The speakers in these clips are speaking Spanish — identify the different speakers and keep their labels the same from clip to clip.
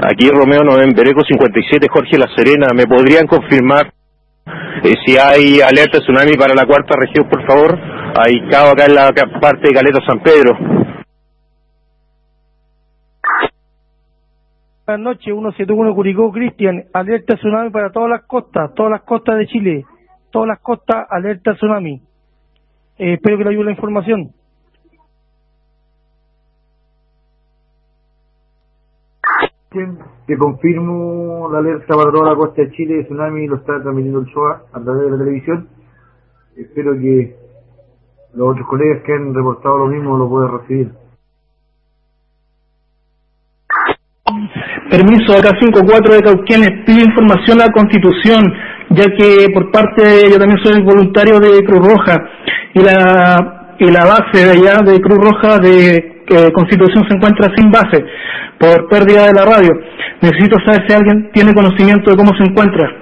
Speaker 1: Aquí Romeo Novembereco 57, Jorge La Serena. ¿Me podrían confirmar si hay alerta de tsunami para la cuarta región, por favor? Hay caos acá en la parte de Caleta San Pedro.
Speaker 2: Buenas noches, 171 Curicó, Cristian, alerta tsunami para todas las costas de Chile, todas las costas, alerta tsunami. Espero que le ayude la información.
Speaker 3: Te confirmo la alerta para toda la costa de Chile de tsunami, lo está transmitiendo el SOA a través de la televisión. Espero que los otros colegas que han reportado lo mismo lo puedan recibir.
Speaker 4: Permiso, acá 54 de Cauquenes, pide información a Constitución, ya que por parte, yo también soy voluntario de Cruz Roja, y la base de allá de Cruz Roja de Constitución se encuentra sin base, por pérdida de la radio. Necesito saber si alguien tiene conocimiento de cómo se encuentra.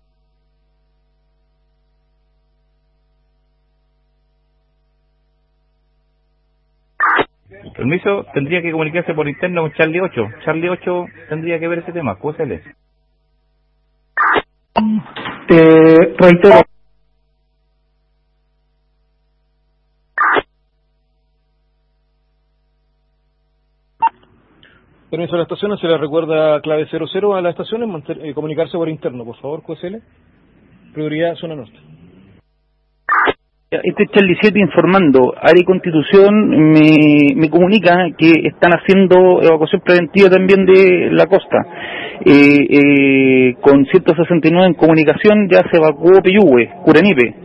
Speaker 5: Permiso, tendría que comunicarse por interno con Charlie 8. Charlie 8 tendría que ver ese tema. QSL.
Speaker 4: Reitero.
Speaker 6: Permiso, a las estaciones se le recuerda clave 00 a las estaciones, comunicarse por interno, por favor, QSL. Prioridad zona norte.
Speaker 7: Este es Charlie 7 informando. Área y Constitución me comunica que están haciendo evacuación preventiva también de la costa. Con 169 en comunicación ya se evacuó Peyúgue, Curanipe.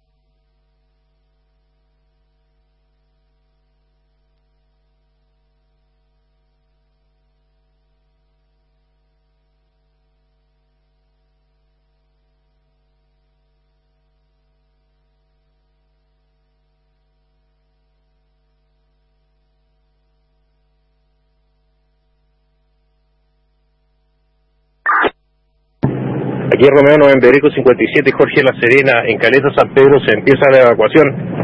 Speaker 1: Aquí Romeo Novembereco 57, Jorge La Serena, en Caleta San Pedro se empieza la evacuación.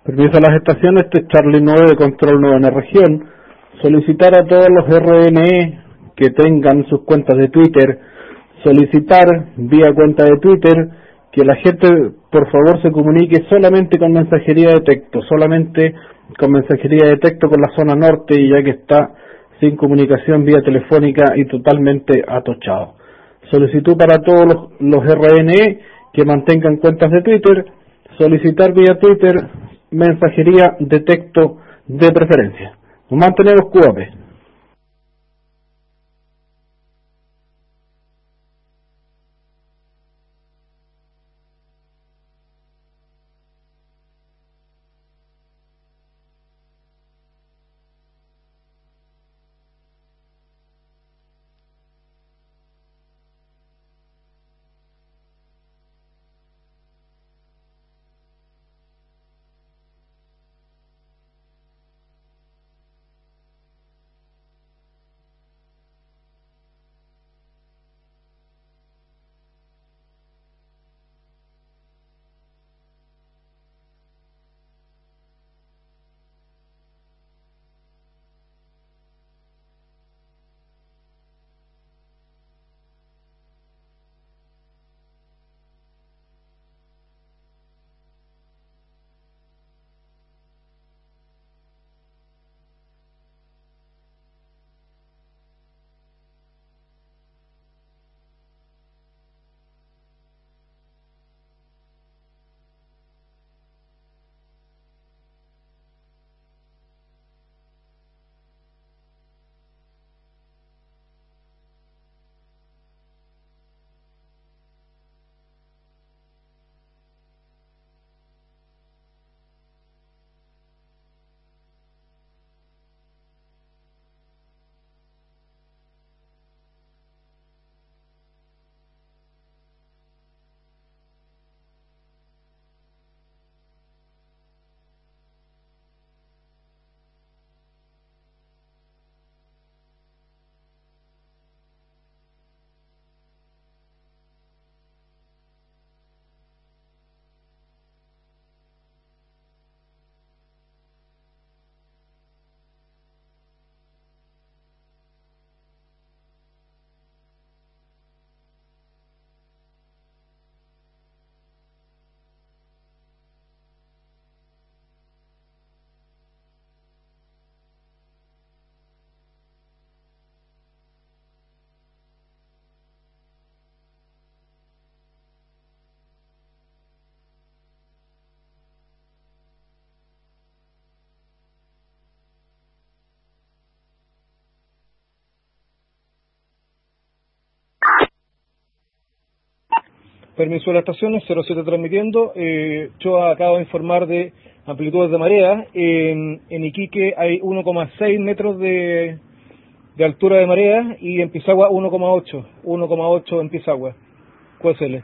Speaker 8: Permiso a las estaciones, este es Charlie 9 de Control 9 en la región. Solicitar a todos los RNE que tengan sus cuentas de Twitter, solicitar vía cuenta de Twitter que la gente por favor se comunique solamente con mensajería de texto, solamente con mensajería de texto con la zona norte, y ya que está sin comunicación vía telefónica y totalmente atochado. Solicitud para todos los RNE que mantengan cuentas de Twitter, solicitar vía Twitter mensajería de texto de preferencia. Nos mantenemos QAP.
Speaker 6: Permiso de las estaciones, 07 transmitiendo. Yo acabo de informar de amplitudes de marea. En Iquique hay 1,6 metros de altura de marea, y en Pisagua 1,8 en Pisagua. QSL.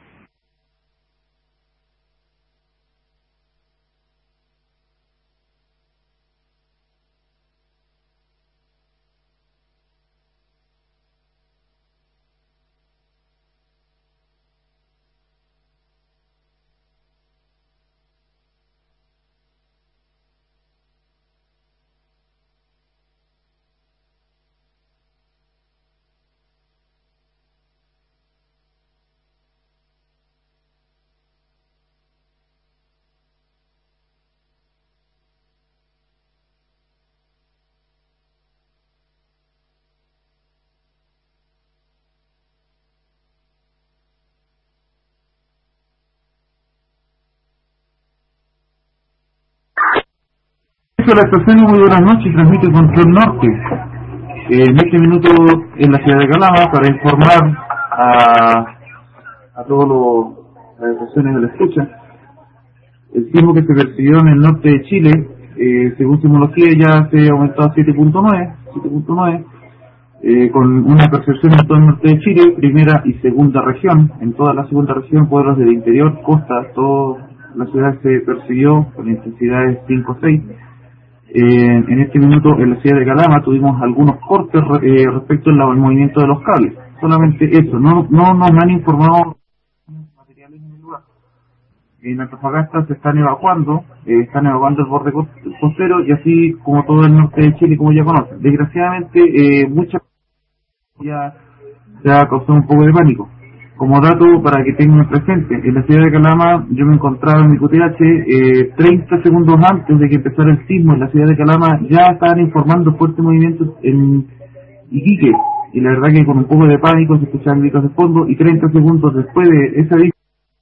Speaker 3: La estación, muy buenas noches, transmite Control Norte. En este minuto en la ciudad de Calama para informar a todas las estaciones de la escucha. El sismo que se percibió en el norte de Chile, según sismología, ya se ha aumentado a 7.9, con una percepción en todo el norte de Chile, primera y segunda región. En toda la segunda región, pueblos del interior, costa, toda la ciudad se percibió con intensidades 5 o 6. En este minuto en la ciudad de Calama tuvimos algunos cortes respecto al movimiento de los cables. Solamente eso, no nos han informado materiales en el lugar. en Antofagasta se están evacuando el borde costero y así como todo el norte de Chile, como ya conocen. Desgraciadamente, muchas ya ha causado un poco de pánico. Como dato para que tengan presente, en la ciudad de Calama yo me encontraba en mi QTH 30 segundos antes de que empezara el sismo en la ciudad de Calama ya estaban informando fuertes movimientos en Iquique, y la verdad que con un poco de pánico se escuchaban gritos de fondo, y 30 segundos después de ese aviso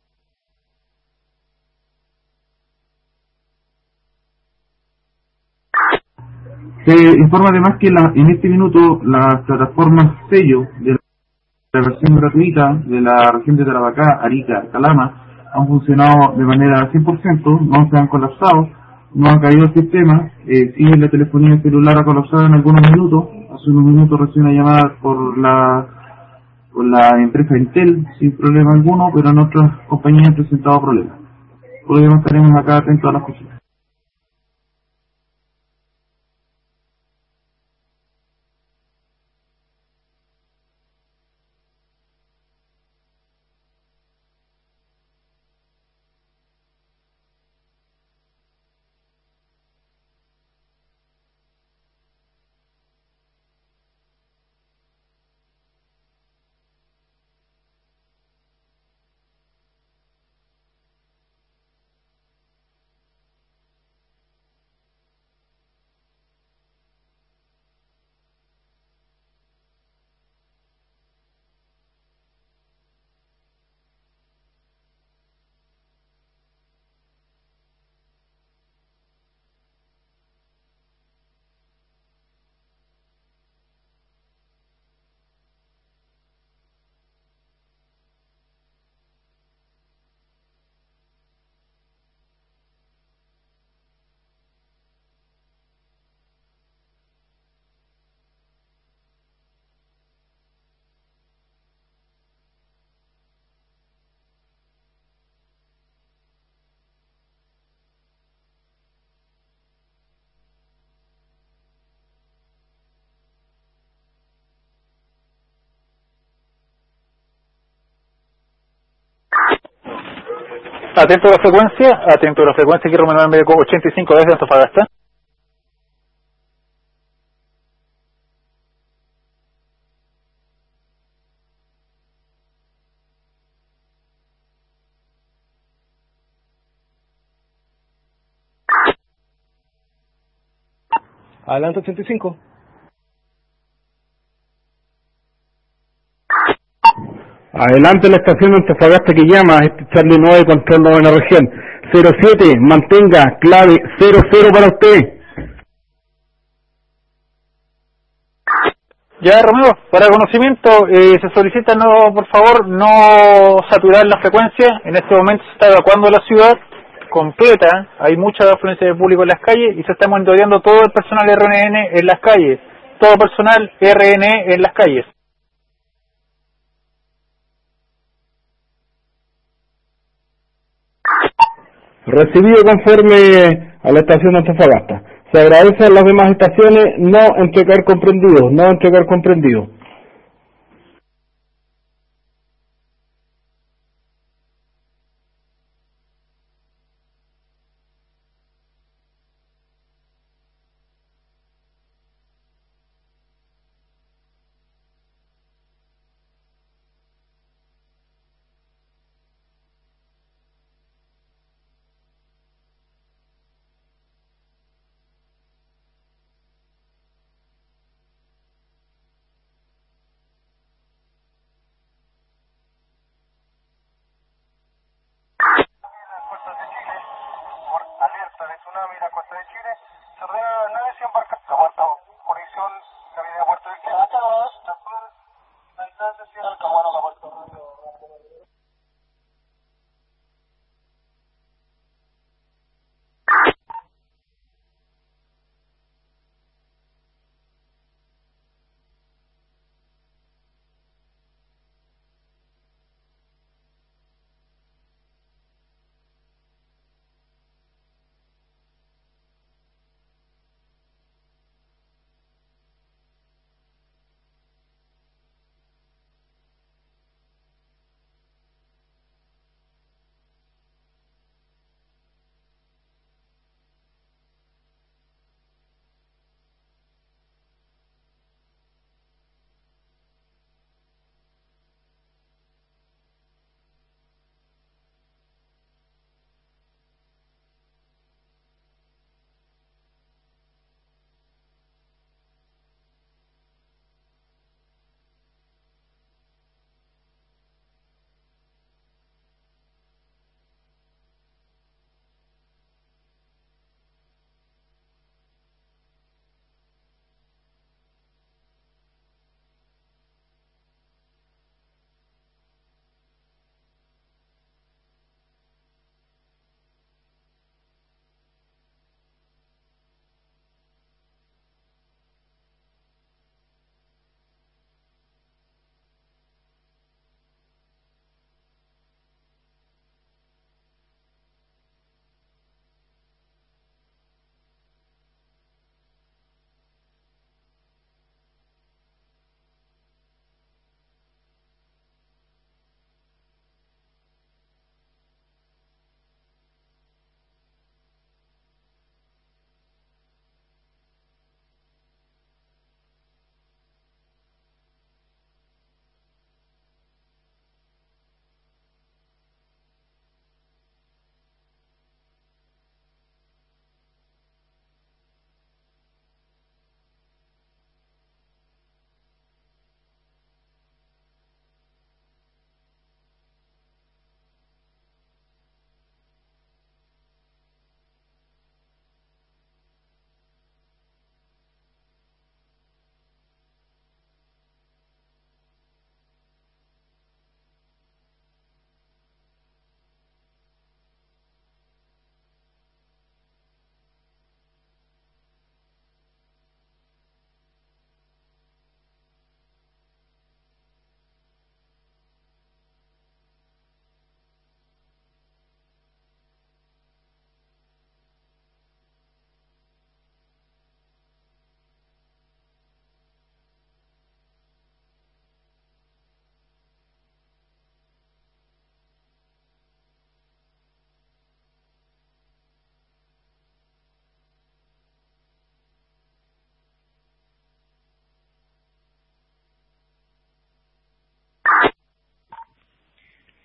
Speaker 3: se informa además que en este minuto las plataformas sello de la versión gratuita de la región de Tarapacá, Arica, Calama han funcionado de manera 100%, no se han colapsado, no ha caído el sistema, sí la telefonía celular ha colapsado en algunos minutos, hace unos minutos recién una llamada por la empresa Intel sin problema alguno, pero en otras compañías han presentado problemas. Por lo demás estaremos acá atentos a las cosas.
Speaker 9: Atento a la frecuencia, aquí Romano Medeco 85 desde Antofagasta.
Speaker 6: Adelante 85.
Speaker 8: Adelante la estación de Antofagasta que llama, este Charlie 9, control 9 en la región. 07, mantenga clave 00 para usted.
Speaker 9: Ya, Romeo, para conocimiento, se solicita, no, por favor, no saturar la frecuencia. En este momento se está evacuando la ciudad completa, hay mucha afluencia de público en las calles y se está monitoreando todo el personal RNN en las calles. Todo personal RNE en las calles.
Speaker 8: Recibido conforme a la estación de Antofagasta. Se agradece a las demás estaciones no entregar comprendido.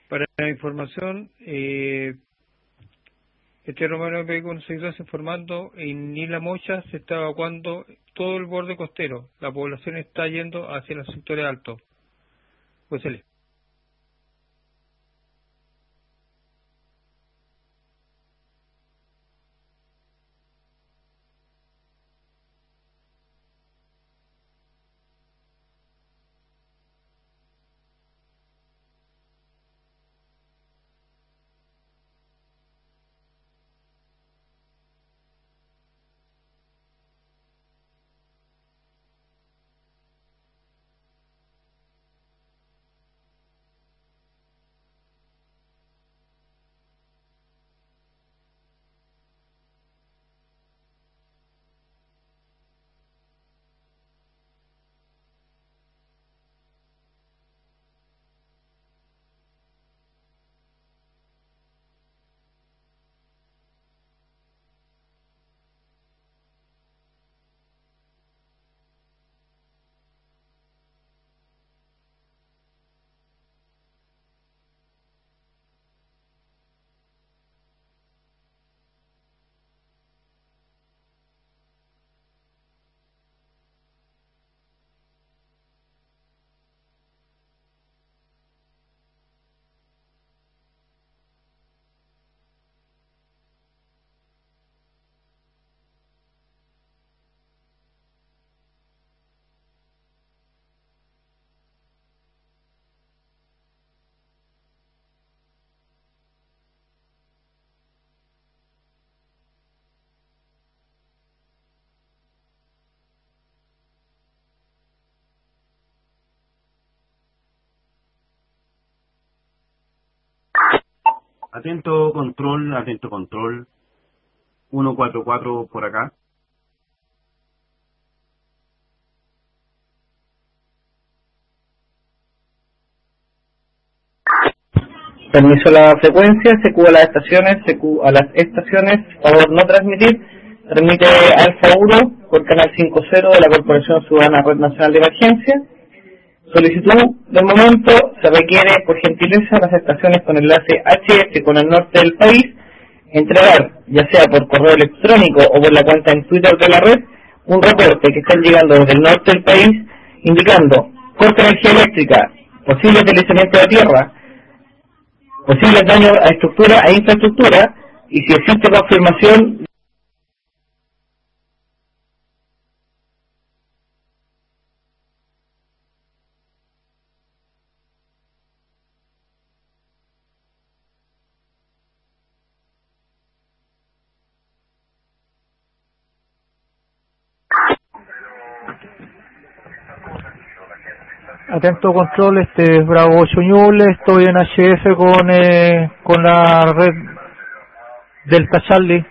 Speaker 2: Para la información, este Romero de Vehículos Seguidores informando, en Isla Mocha se está evacuando todo el borde costero. La población está yendo hacia los sectores altos. Pues
Speaker 10: Atento control, 144 por acá.
Speaker 11: Permiso a la frecuencia, CQ a las estaciones, CQ a las estaciones, favor no transmitir, transmite Alfa 1 por canal 50 de la Corporación Ciudadana Red Nacional de Emergencia. Solicitud del momento, se requiere por gentileza las estaciones con enlace HF con el norte del país, entregar, ya sea por correo electrónico o por la cuenta en Twitter de la red, un reporte que están llegando desde el norte del país, indicando corte de energía eléctrica, posible deslizamiento de tierra, posibles daños a estructura e infraestructura, y si existe confirmación.
Speaker 4: Atento control, este es Bravo 8 Ñuble, estoy en HF con la red Delta Charlie.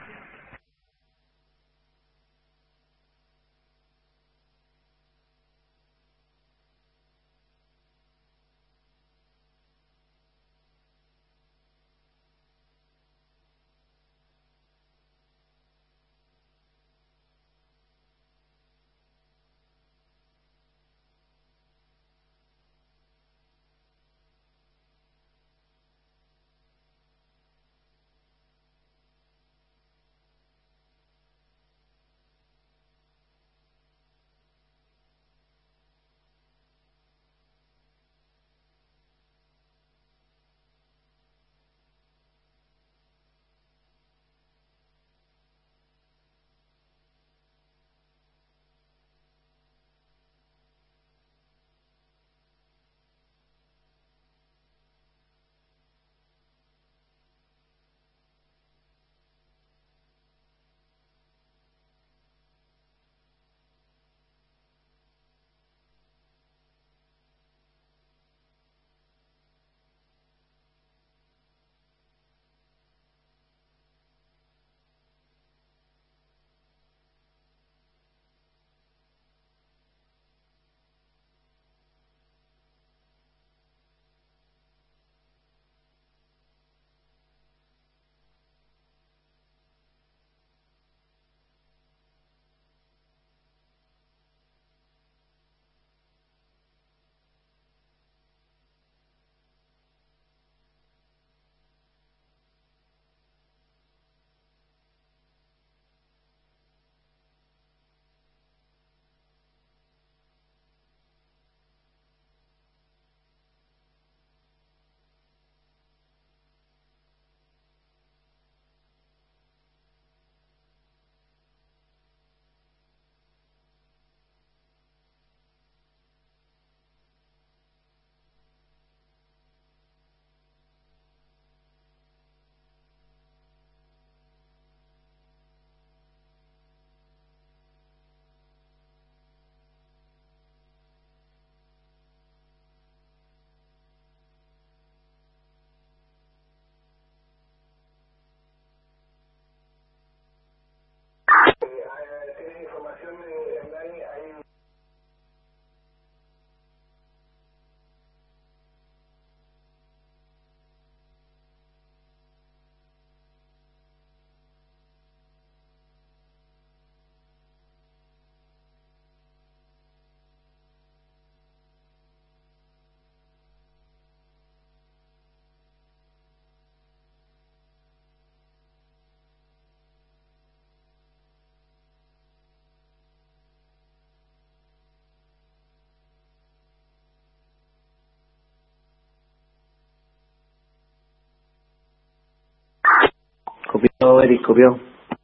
Speaker 12: Copiado, Eric, copiado.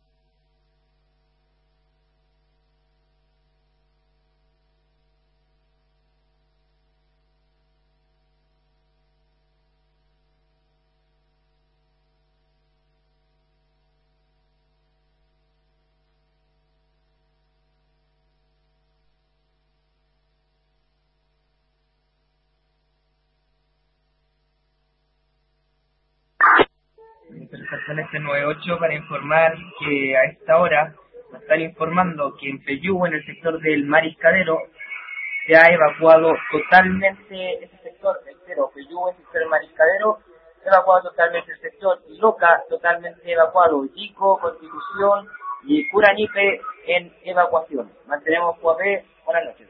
Speaker 13: Estación S98 para informar que a esta hora nos están informando que en Peyúgue, en el sector del Mariscadero, se ha evacuado totalmente ese sector entero. Peyúgue, sector del Mariscadero, se ha evacuado totalmente el sector. Loca, totalmente evacuado. Yico, Constitución y Curanipe en evacuación. Mantenemos QAP. Buenas noches.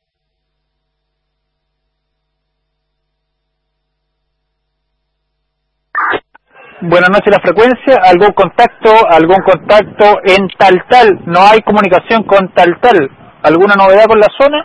Speaker 9: Buenas noches, la frecuencia, algún contacto en Taltal, no hay comunicación con Taltal, ¿alguna novedad con la zona?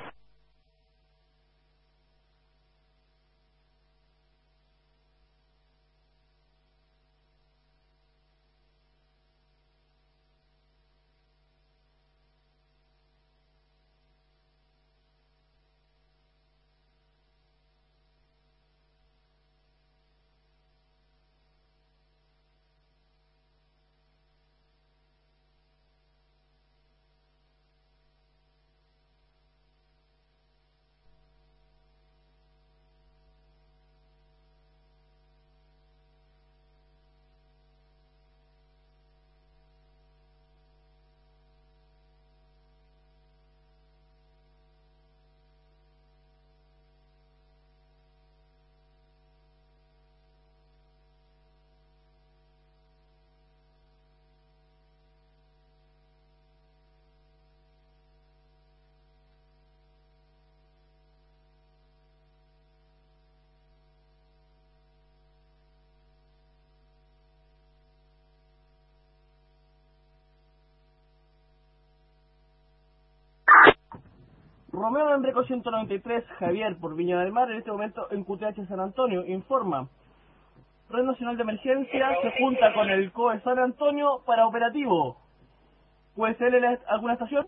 Speaker 14: Romeo Enrico 193, Javier, por Viña del Mar, en este momento en QTH San Antonio, informa. Red Nacional de Emergencia se junta con el COE San Antonio para operativo. ¿Puede ser alguna estación?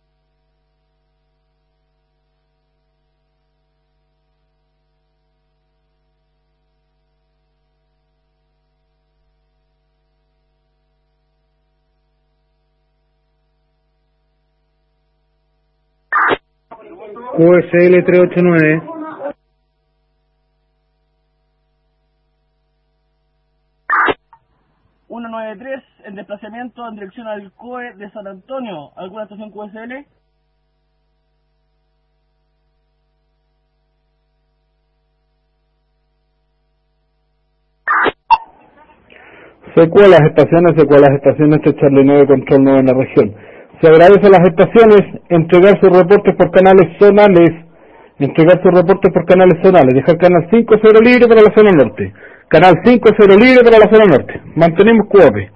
Speaker 8: QSL 389.
Speaker 14: ...193 en desplazamiento en dirección al COE de San Antonio. ¿Alguna estación QSL?
Speaker 8: Secuelas estaciones de Charlie 9, control 9 en la región. Se agradece a las estaciones entregar sus reportes por canales zonales, dejar canal 5-0 libre para la zona norte, canal 5-0 libre para la zona norte, mantenemos QAP.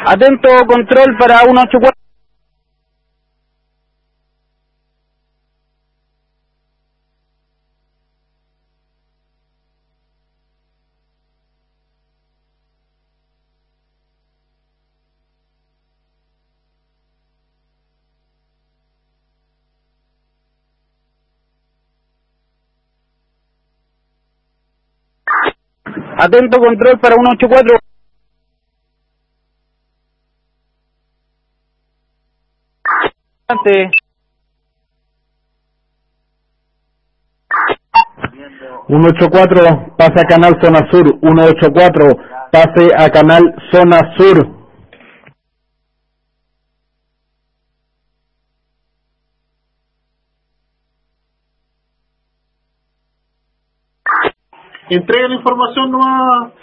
Speaker 7: Atento control para 184. Atento control para 184. Adelante.
Speaker 8: 184, pase a canal zona sur. 184, pase a canal zona sur.
Speaker 3: Entrega la información nomás.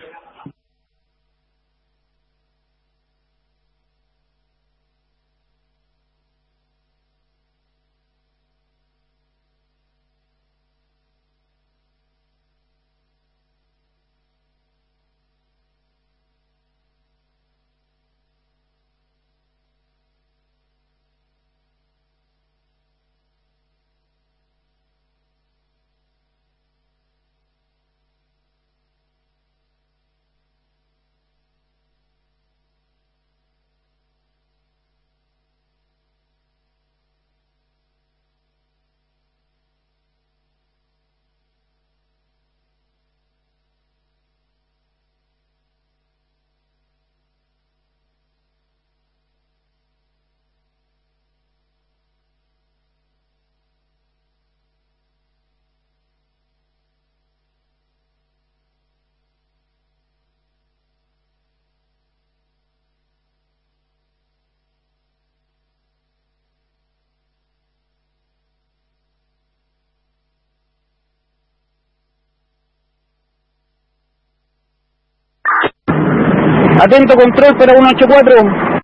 Speaker 7: Atento control para 184.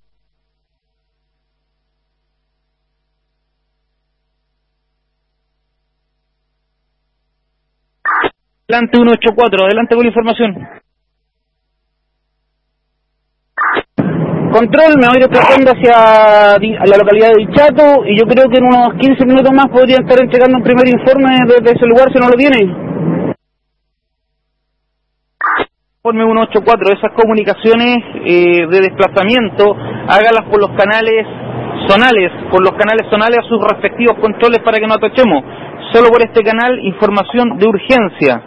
Speaker 7: Adelante 184, adelante con la información. Control, me voy desplazando hacia la localidad de Dichato y yo creo que en unos 15 minutos más podría estar entregando un primer informe desde ese lugar si no lo tiene. Informe 184, esas comunicaciones de desplazamiento, hágalas por los canales zonales a sus respectivos controles para que no atochemos. Solo por este canal, información de urgencia.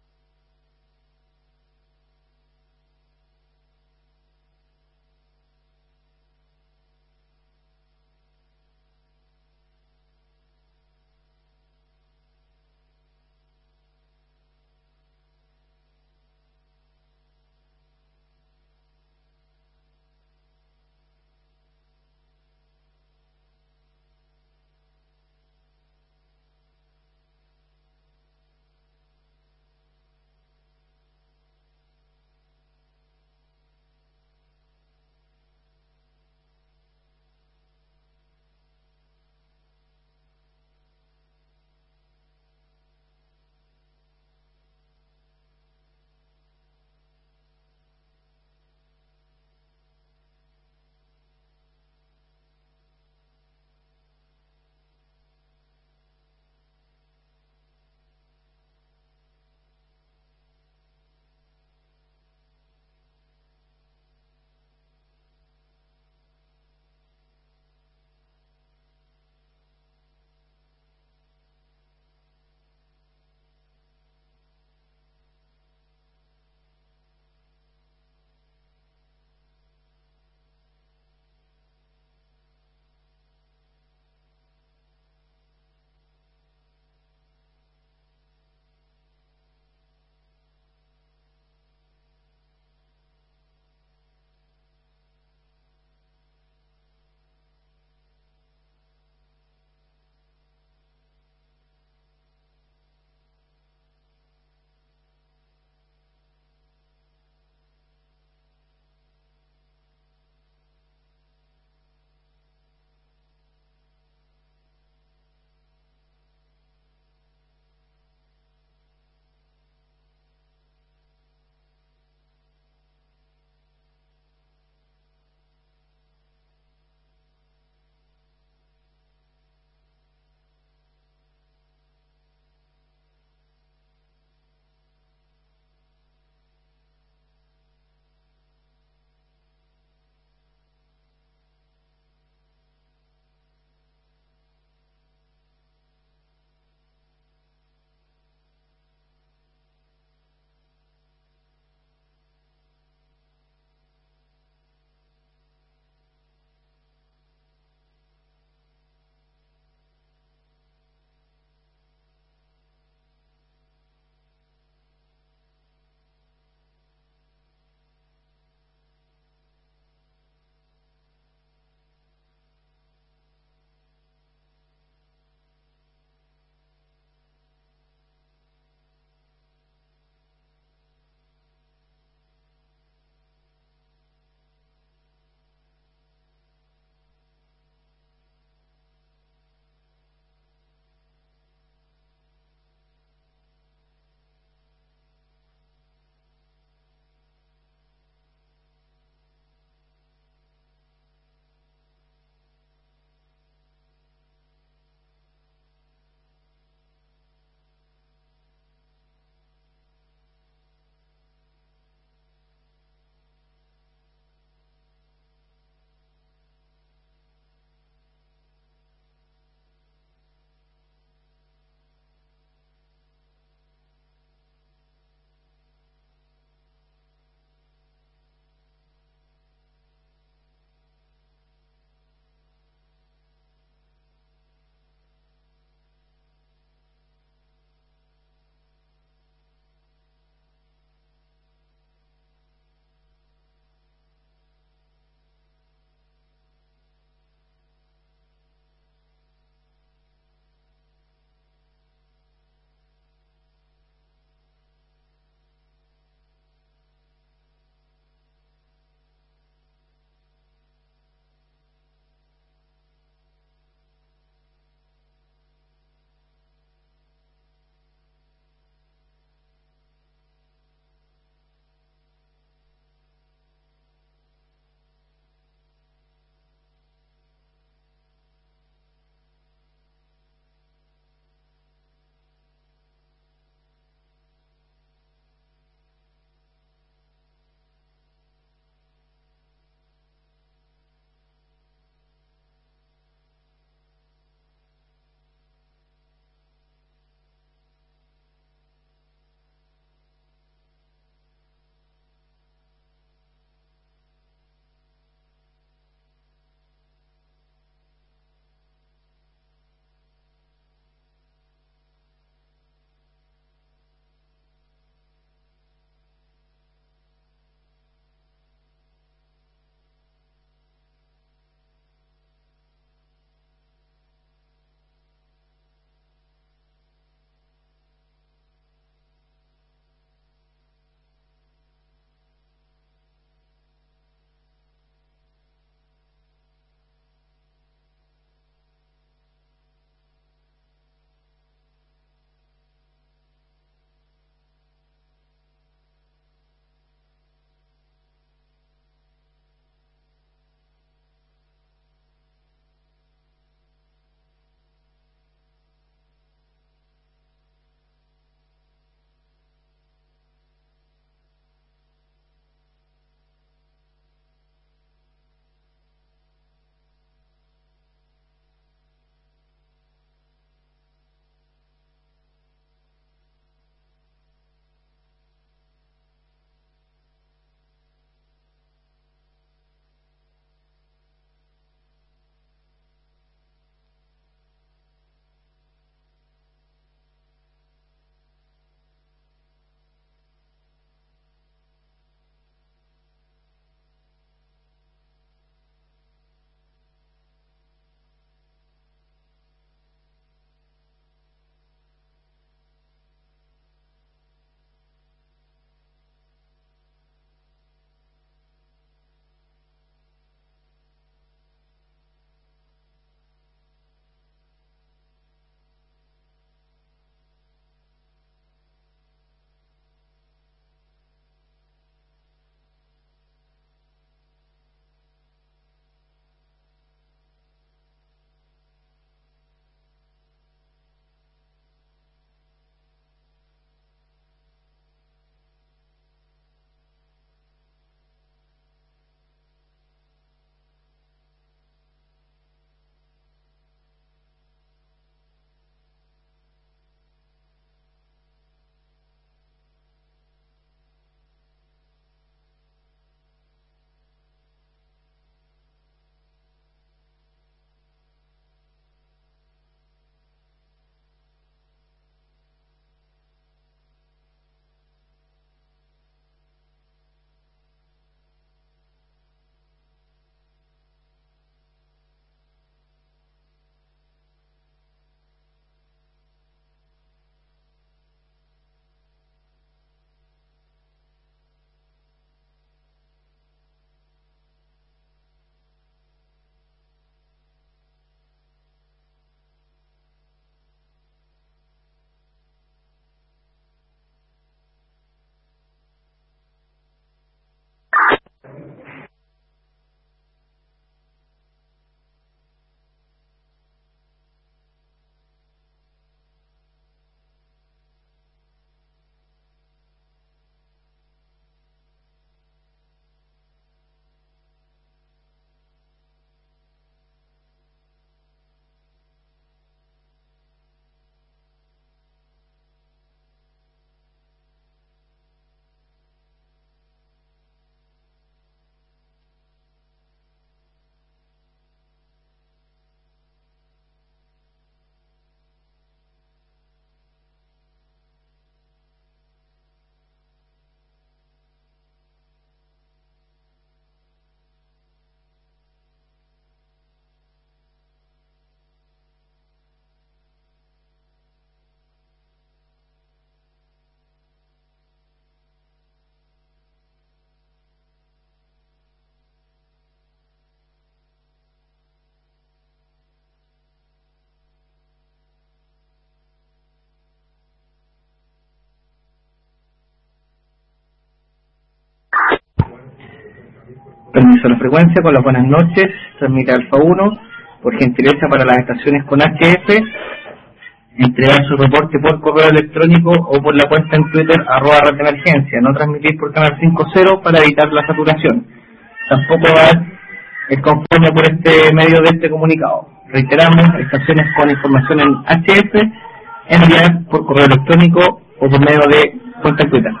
Speaker 11: Permiso a la frecuencia, con las buenas noches, transmite Alfa 1, por gentileza para las estaciones con HF, entregar su reporte por correo electrónico o por la cuenta en Twitter @red de emergencia, no transmitir por canal 5.0 para evitar la saturación. Tampoco dar el conforme por este medio de este comunicado. Reiteramos, estaciones con información en HF, enviar por correo electrónico o por medio de cuenta en Twitter.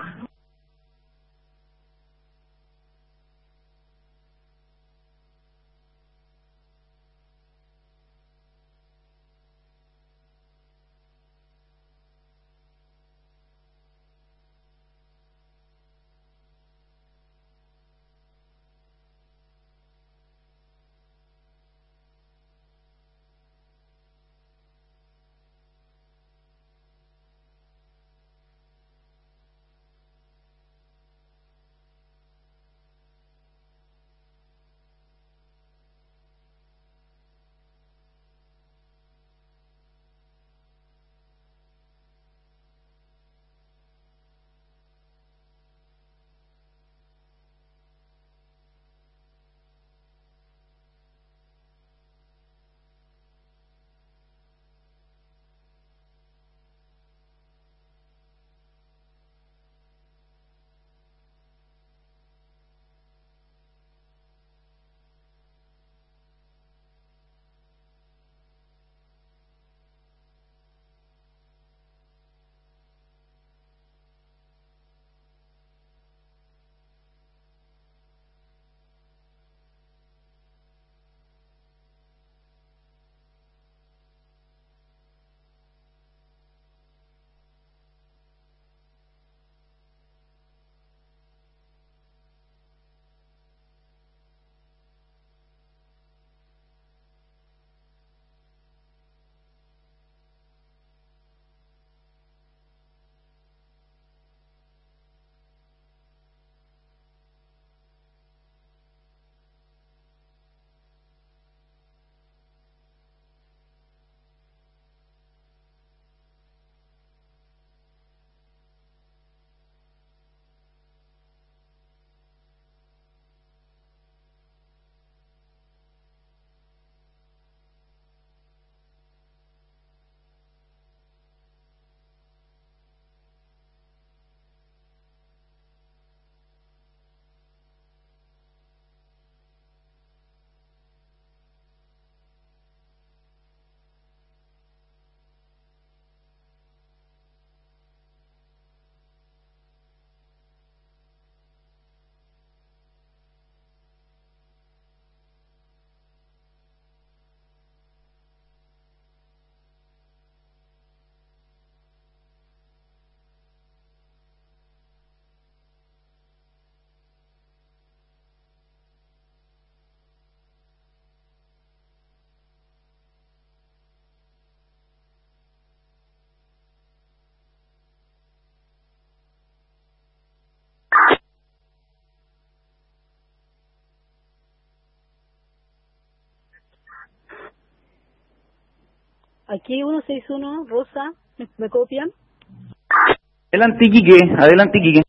Speaker 12: Aquí 161, Rosa, ¿me copian?
Speaker 11: Adelante, Quique.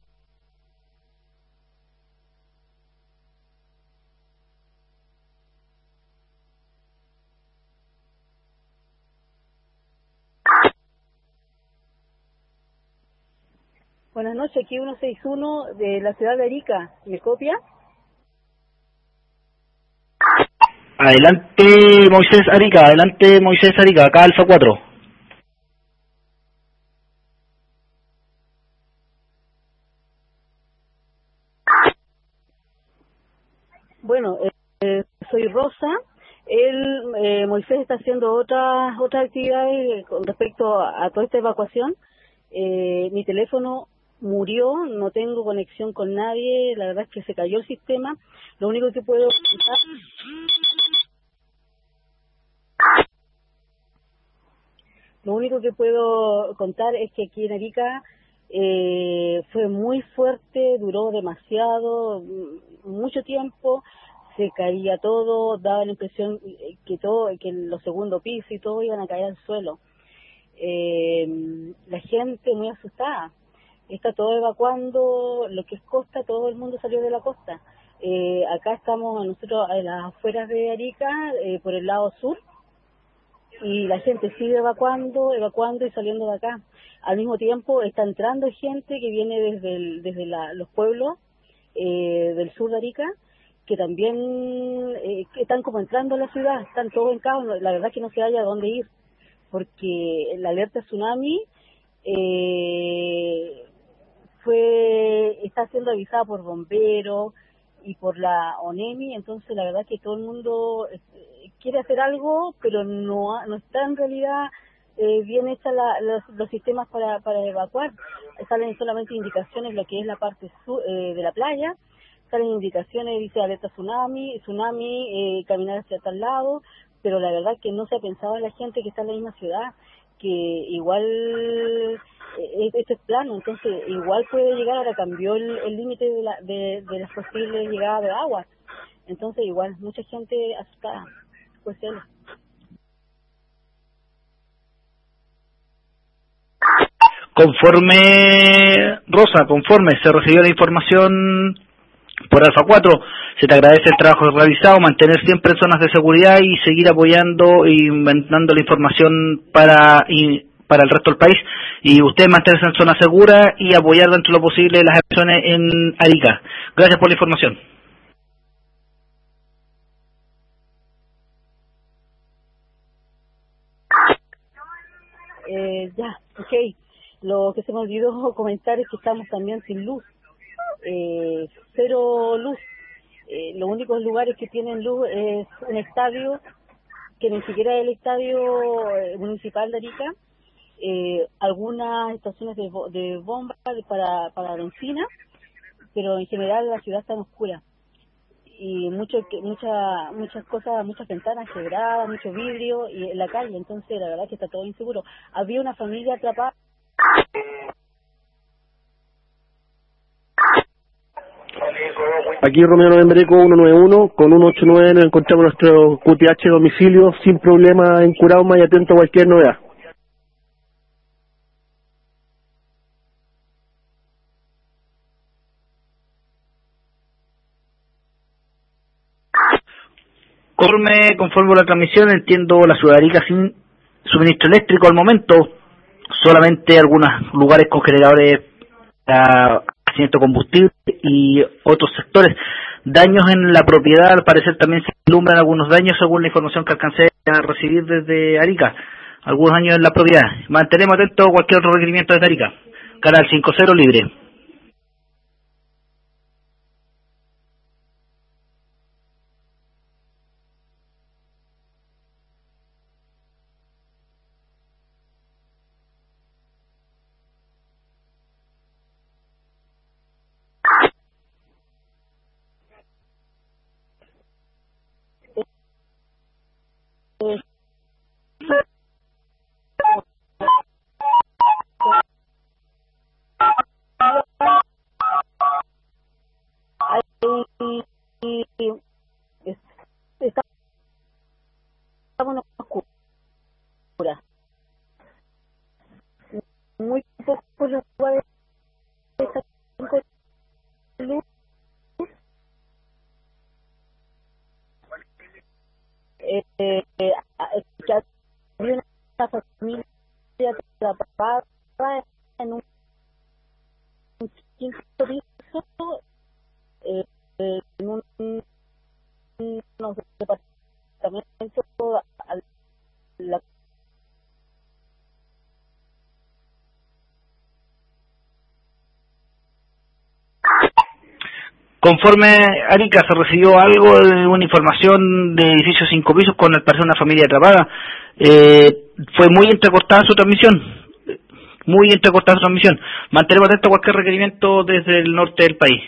Speaker 12: Buenas noches, aquí 161 de la ciudad de Arica, ¿me copia?
Speaker 15: Adelante Moisés Arica, acá Alfa 4.
Speaker 12: Bueno, soy Rosa. Moisés está haciendo otras actividades con respecto a toda esta evacuación. Mi teléfono murió, no tengo conexión con nadie, la verdad es que se cayó el sistema. Lo único que puedo contar es que aquí en Arica fue muy fuerte, duró demasiado, mucho tiempo, se caía todo, daba la impresión que los segundos pisos y todo iban a caer al suelo. La gente muy asustada, está todo evacuando, lo que es costa, todo el mundo salió de la costa, Acá estamos nosotros en las afueras de Arica, por el lado sur, y la gente sigue evacuando y saliendo de acá. Al mismo tiempo está entrando gente que viene desde los pueblos del sur de Arica, que también que están como entrando a la ciudad, están todos en caos, la verdad que no se halla a dónde ir, porque la alerta tsunami está siendo avisada por bomberos y por la ONEMI, entonces la verdad que todo el mundo quiere hacer algo, pero no está en realidad bien hechas los sistemas para evacuar. Salen solamente indicaciones lo que es la parte de la playa, salen indicaciones, dice alerta tsunami, caminar hacia tal lado, pero la verdad que no se ha pensado en la gente que está en la misma ciudad, que igual esto es plano, entonces igual puede llegar, ahora cambió el límite de las posibles llegadas de agua, entonces igual mucha gente asustada, pues él.
Speaker 15: Conforme se recibió la información por Alfa 4, se te agradece el trabajo realizado, mantener siempre zonas de seguridad y seguir apoyando e inventando la información para el resto del país, y usted mantenerse en zona segura y apoyar dentro de lo posible las acciones en Arica. Gracias por la información.
Speaker 12: Lo que se me olvidó comentar es que estamos también sin luz, cero luz. Los únicos lugares que tienen luz es un estadio, que ni siquiera es el estadio municipal de Arica, algunas estaciones de bomba para benzina, pero en general la ciudad está en oscura. Y muchas cosas, muchas ventanas quebradas, mucho vidrio y en la calle, entonces la verdad que está todo inseguro. Había una familia atrapada.
Speaker 16: Aquí Romeo Novembreco 191, con 189 nos encontramos nuestro QTH domicilio sin problema en Curauma y atento a cualquier novedad.
Speaker 15: Conforme a la transmisión, entiendo la ciudad de Arica sin suministro eléctrico al momento, solamente algunos lugares con generadores para abastecimiento de combustible y otros sectores. Daños en la propiedad, al parecer también se vislumbran algunos daños según la información que alcancé a recibir desde Arica, algunos daños en la propiedad. Mantenemos atento a cualquier otro requerimiento desde Arica. Canal 50 libre.
Speaker 12: Estamos oscura. Muy pocos lugares de luz. Que había una familia atrapada en un quinto piso, en unos departamentos a la
Speaker 15: Conforme Arica se recibió algo de una información de edificio 5 pisos con al parecer una familia atrapada. Fue muy entrecortada su transmisión. Mantenemos atento a cualquier requerimiento desde el norte del país.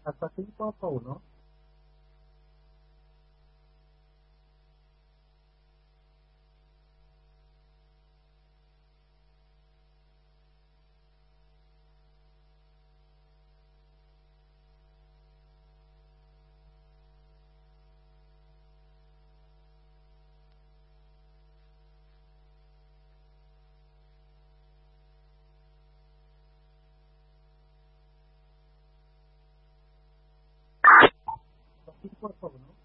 Speaker 17: Alfa 5, Alfa 1. Por favor, ¿no?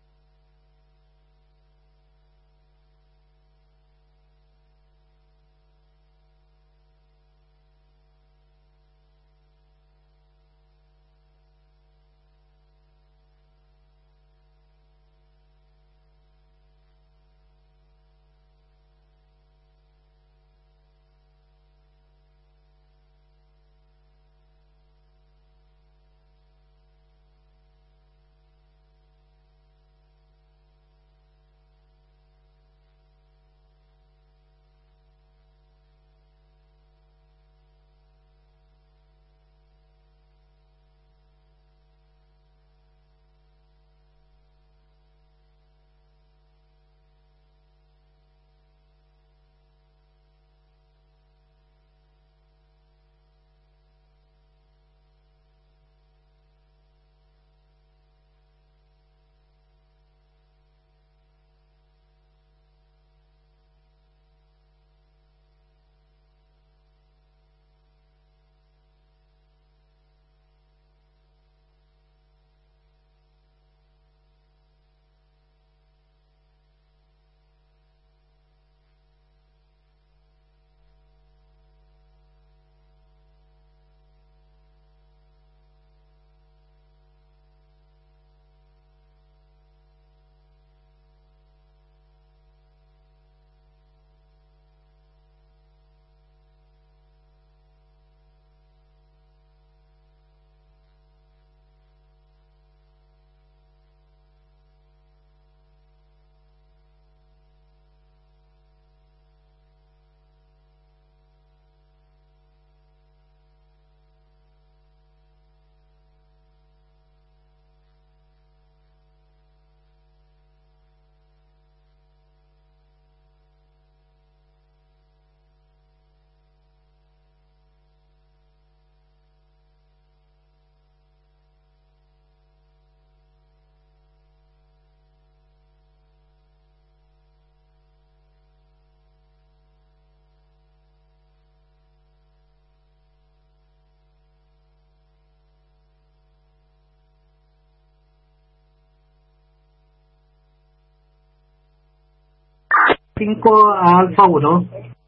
Speaker 17: A Alfa 1.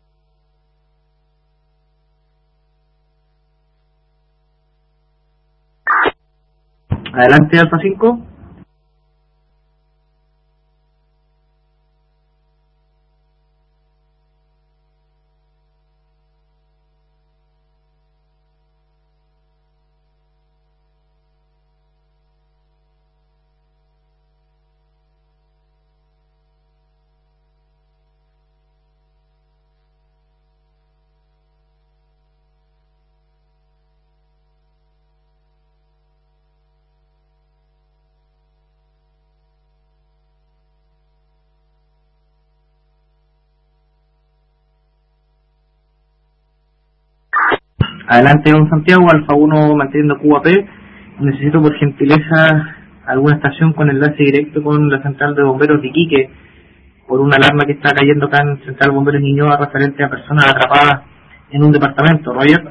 Speaker 11: Adelante, Alfa 5. Adelante, don Santiago, Alfa 1 manteniendo QAP. Necesito por gentileza alguna estación con enlace directo con la central de bomberos de Iquique por una alarma que está cayendo acá en Central de Bomberos Ñuñoa referente a personas atrapadas en un departamento. Roger.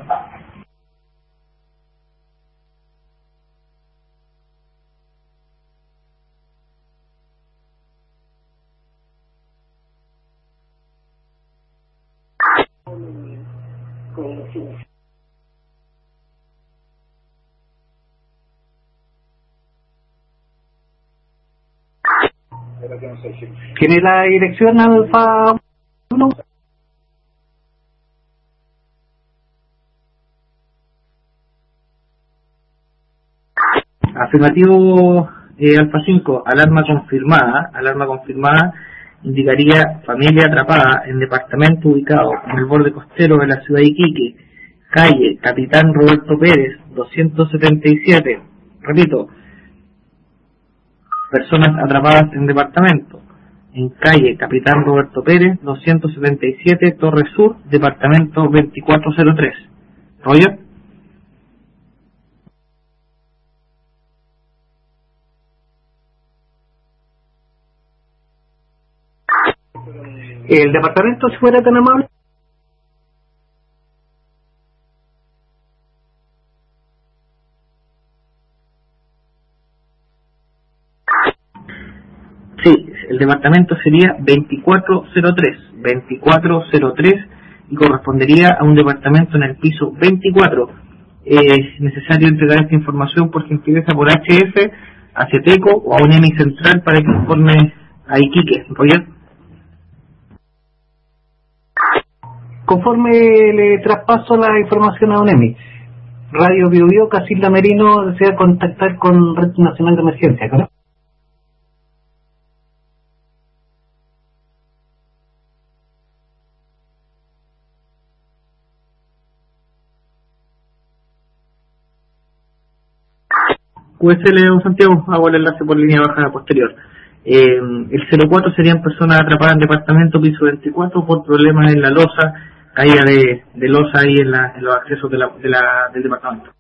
Speaker 17: ¿Tiene la dirección Alfa 1?
Speaker 11: Afirmativo, Alfa 5, alarma confirmada, indicaría familia atrapada en departamento ubicado en el borde costero de la ciudad de Iquique, calle Capitán Roberto Pérez, 277,
Speaker 17: Repito, personas atrapadas en departamento, en calle Capitán Roberto Pérez, 277, Torre Sur, departamento 2403. ¿Roger?
Speaker 14: El departamento, si fuera tan amable.
Speaker 17: Sí, el departamento sería 2403 y correspondería a un departamento en el piso 24. Es necesario entregar esta información por gentileza por HF, a CETECO o a UNEMI Central para que informe a Iquique. ¿Roger?
Speaker 14: Conforme le traspaso la información a UNEMI, Radio Biobío, Casilda Merino desea contactar con Red Nacional de Emergencia, ¿correcto?
Speaker 17: QSL Don Santiago, hago el enlace por línea baja posterior. El 04 serían personas atrapadas en departamento piso 24 por problemas en la losa, caída de losa ahí en los accesos del departamento.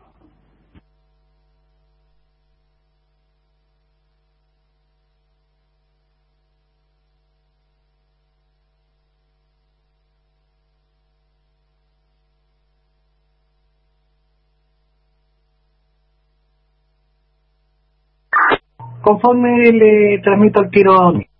Speaker 14: Conforme le transmito al tiro a UNEMI.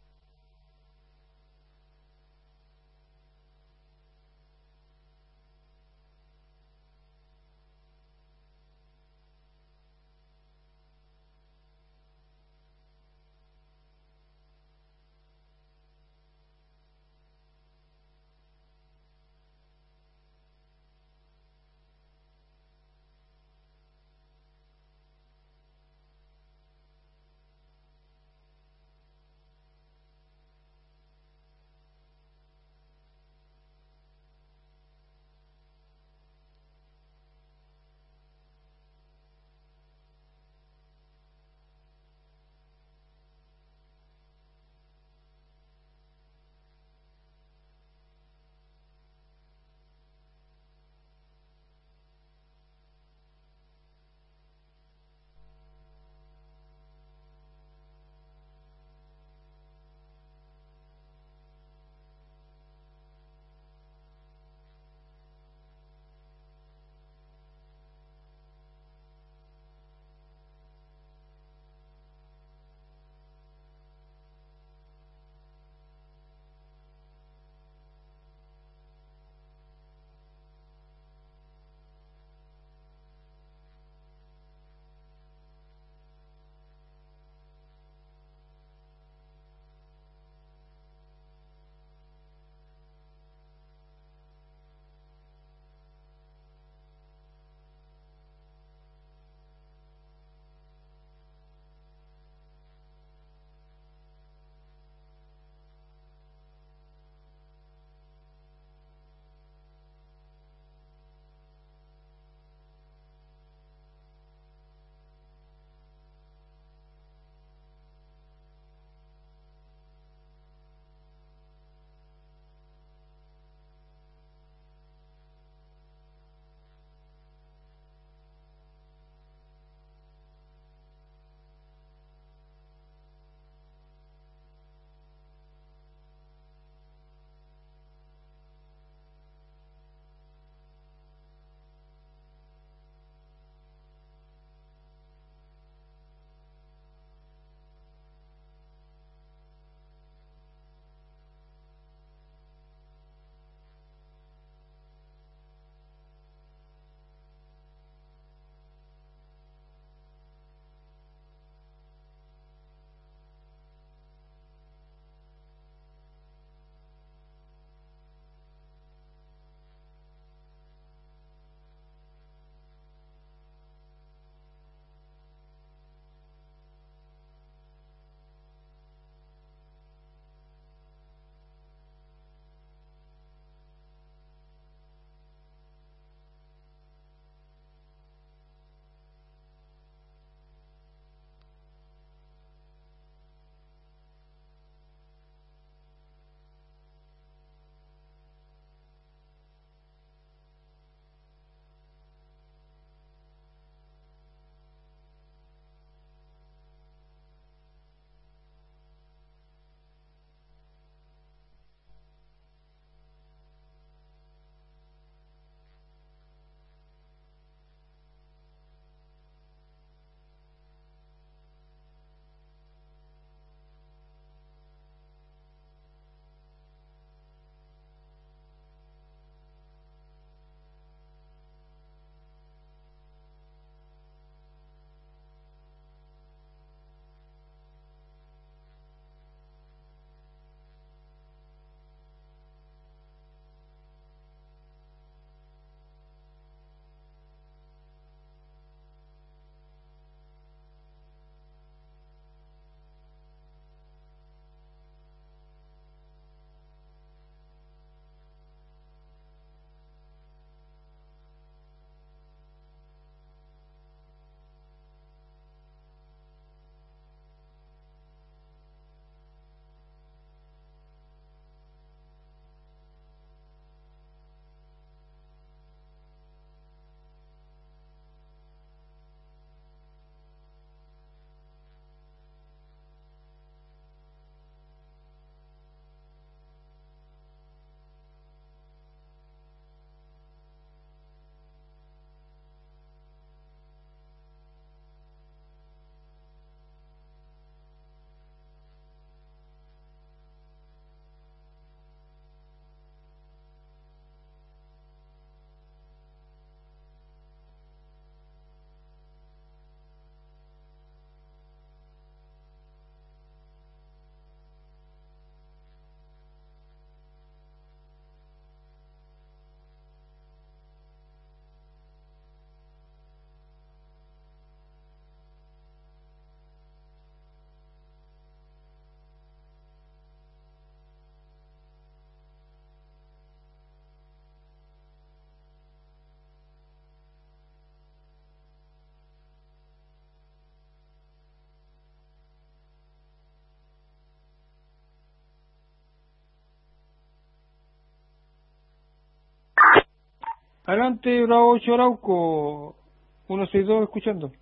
Speaker 6: Adelante, Bravo 8 Arauco, 162 escuchando.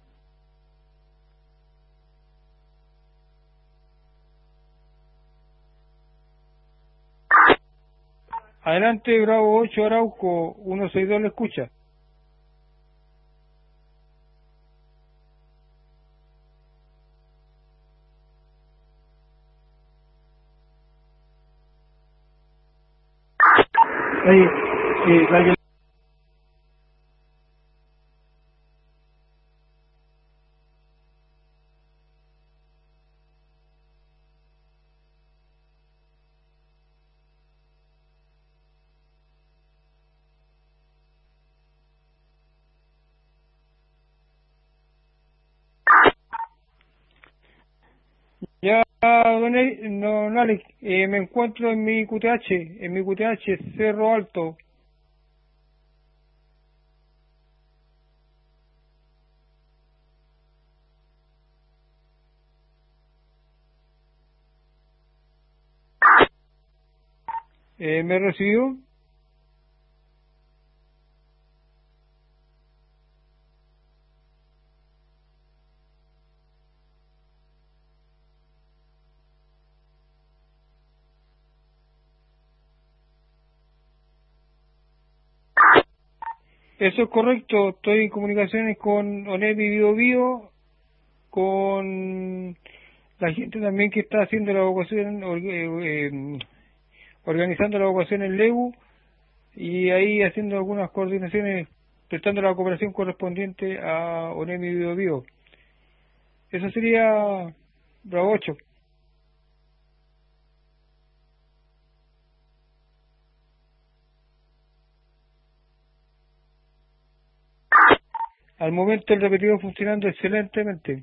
Speaker 6: Adelante, Bravo 8 Arauco, 162 le escucha. Ya, don Alex, me encuentro en mi QTH, Cerro Alto. ¿Me recibió? Eso es correcto, estoy en comunicaciones con ONEMI Bio Bio, con la gente también que está haciendo la evacuación, organizando la evacuación en Lebu, y ahí haciendo algunas coordinaciones, prestando la cooperación correspondiente a ONEMI Bio Bio. Eso sería Bravo 8. Al momento el repetidor funcionando excelentemente.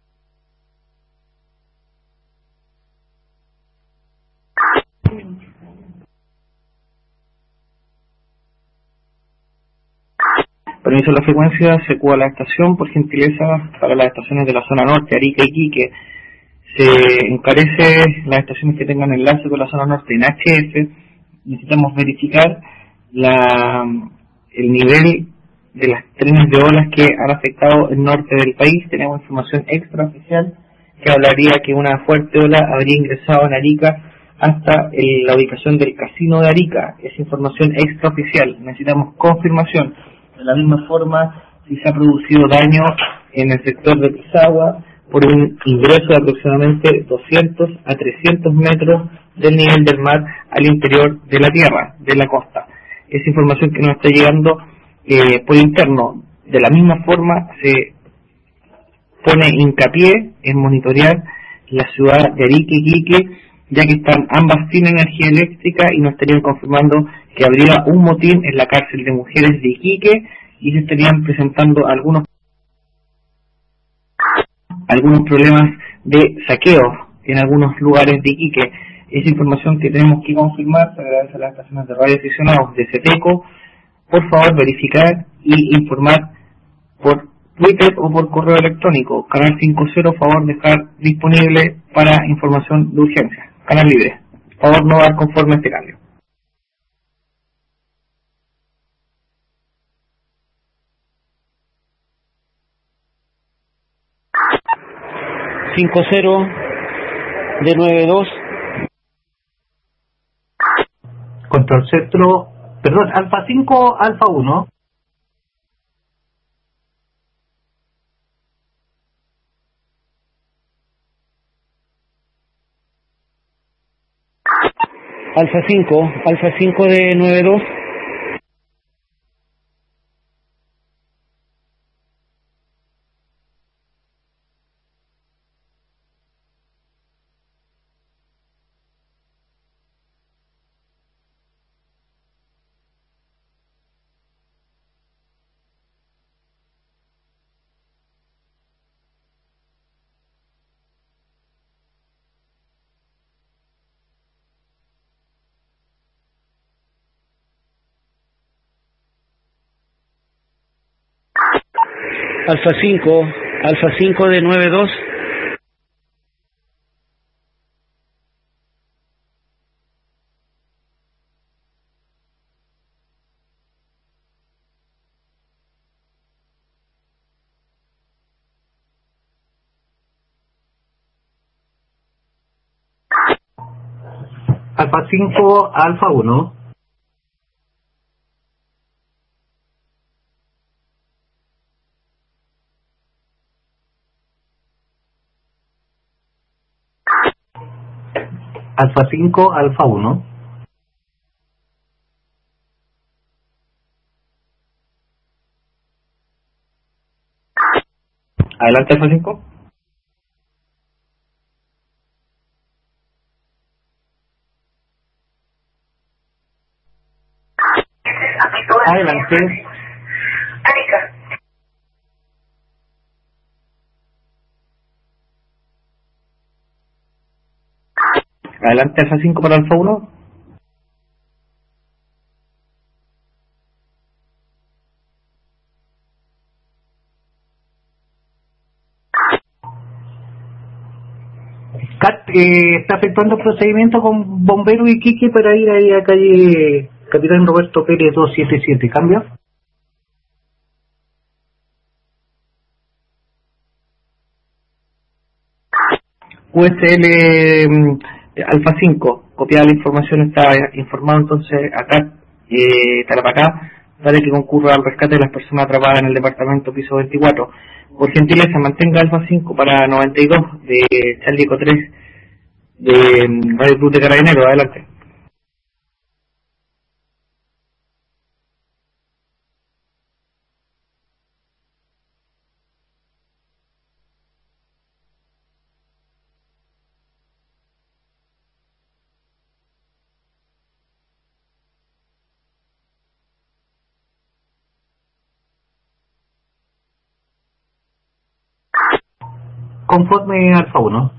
Speaker 17: Permiso a la frecuencia, se cuba la estación, por gentileza, para las estaciones de la zona norte, Arica y Iquique. Se encarece las estaciones que tengan enlace con la zona norte en HF. Necesitamos verificar el nivel de las trenes de olas que han afectado el norte del país. Tenemos información extraoficial que hablaría que una fuerte ola habría ingresado en Arica hasta la ubicación del casino de Arica. Es información extraoficial, necesitamos confirmación. De la misma forma, si se ha producido daño en el sector de Pisagua por un ingreso de aproximadamente 200 a 300 metros del nivel del mar al interior de la tierra, de la costa. Es información que nos está llegando por interno. De la misma forma, se pone hincapié en monitorear la ciudad de Arica y Iquique, ya que están ambas sin energía eléctrica y nos estarían confirmando que habría un motín en la cárcel de mujeres de Iquique y se estarían presentando algunos problemas de saqueo en algunos lugares de Iquique. Esa información que tenemos que confirmar, se agradece a las estaciones de radio aficionados de CETECO, por favor verificar y informar por Twitter o por correo electrónico. Canal 50, favor dejar disponible para información de urgencia. Canal libre. Favor no dar conforme a este cambio.
Speaker 18: de 92.
Speaker 19: Control centro, perdón, Alfa 5, Alfa 1.
Speaker 18: Alfa 5 de 92. Alfa 5 de 92.
Speaker 19: Alfa 5, Alfa 1. Alfa 5, Alfa 1.
Speaker 11: Adelante, Alfa 5.
Speaker 19: Adelante.
Speaker 11: Adelante, Alfa 5 para Alfa 1.
Speaker 19: CAT está efectuando procedimiento con Bombero y Quique para ir ahí a calle Capitán Roberto Pérez 277. ¿Cambio?
Speaker 11: USL Alfa 5, copiada la información, está informado entonces acá, Tarapacá, para que concurra al rescate de las personas atrapadas en el departamento piso 24. Por gentileza, mantenga Alfa 5 para 92 de Charlie Eco 3 de Radio Cruz de Carabineros. Adelante.
Speaker 19: Conforme Alfa 1.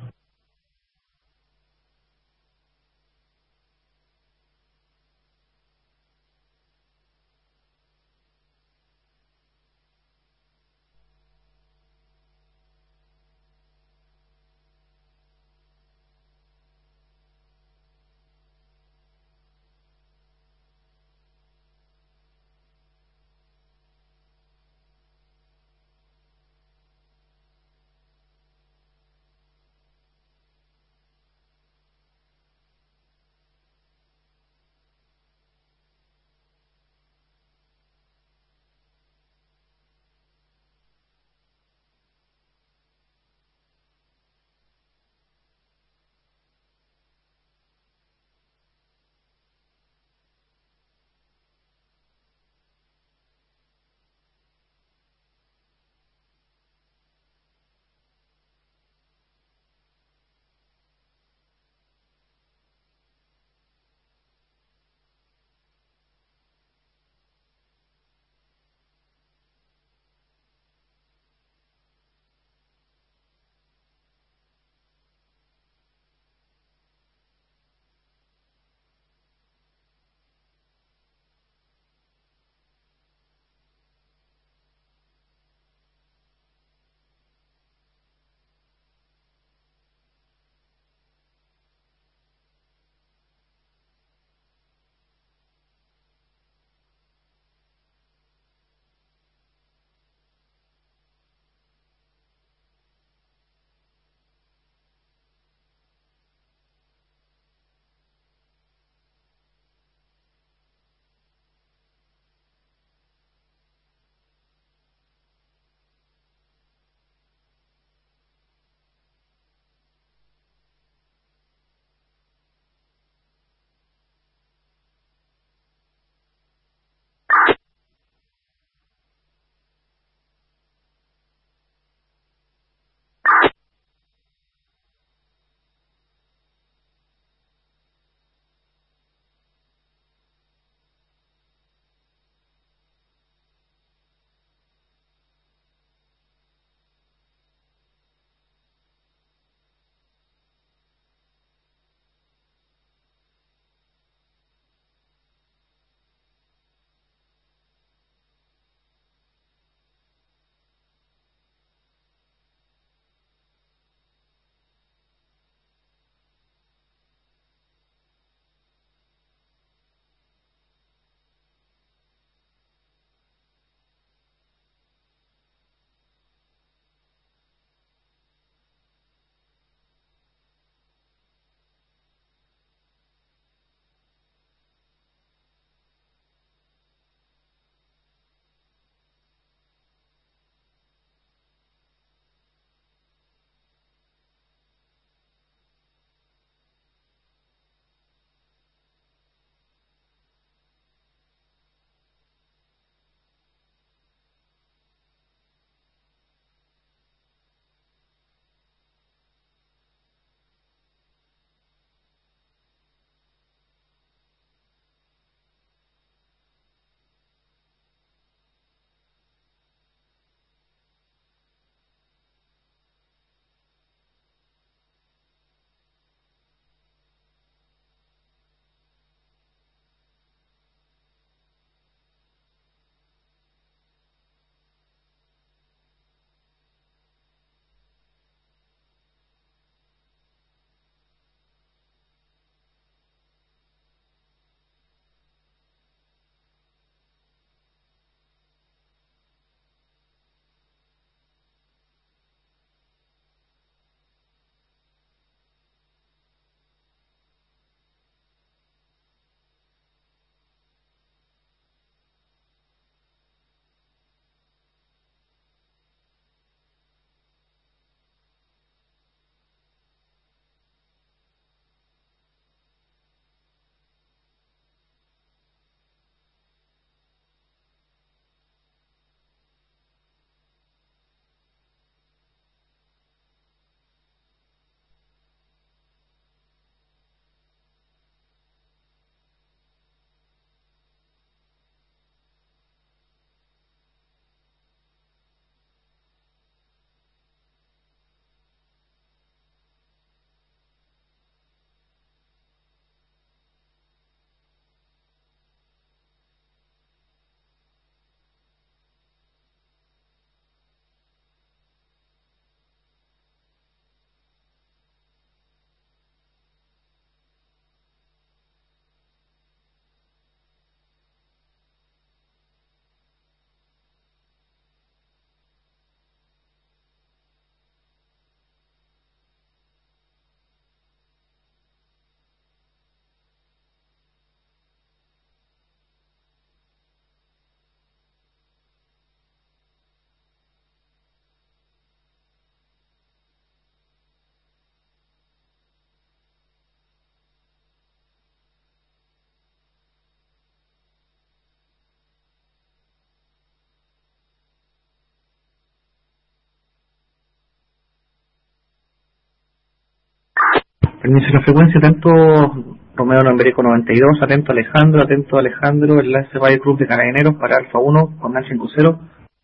Speaker 17: Permiso de la frecuencia, atento Romeo Lamberico 92, atento Alejandro, enlace Valle Cruz de Carabineros para Alfa 1 con Al 50.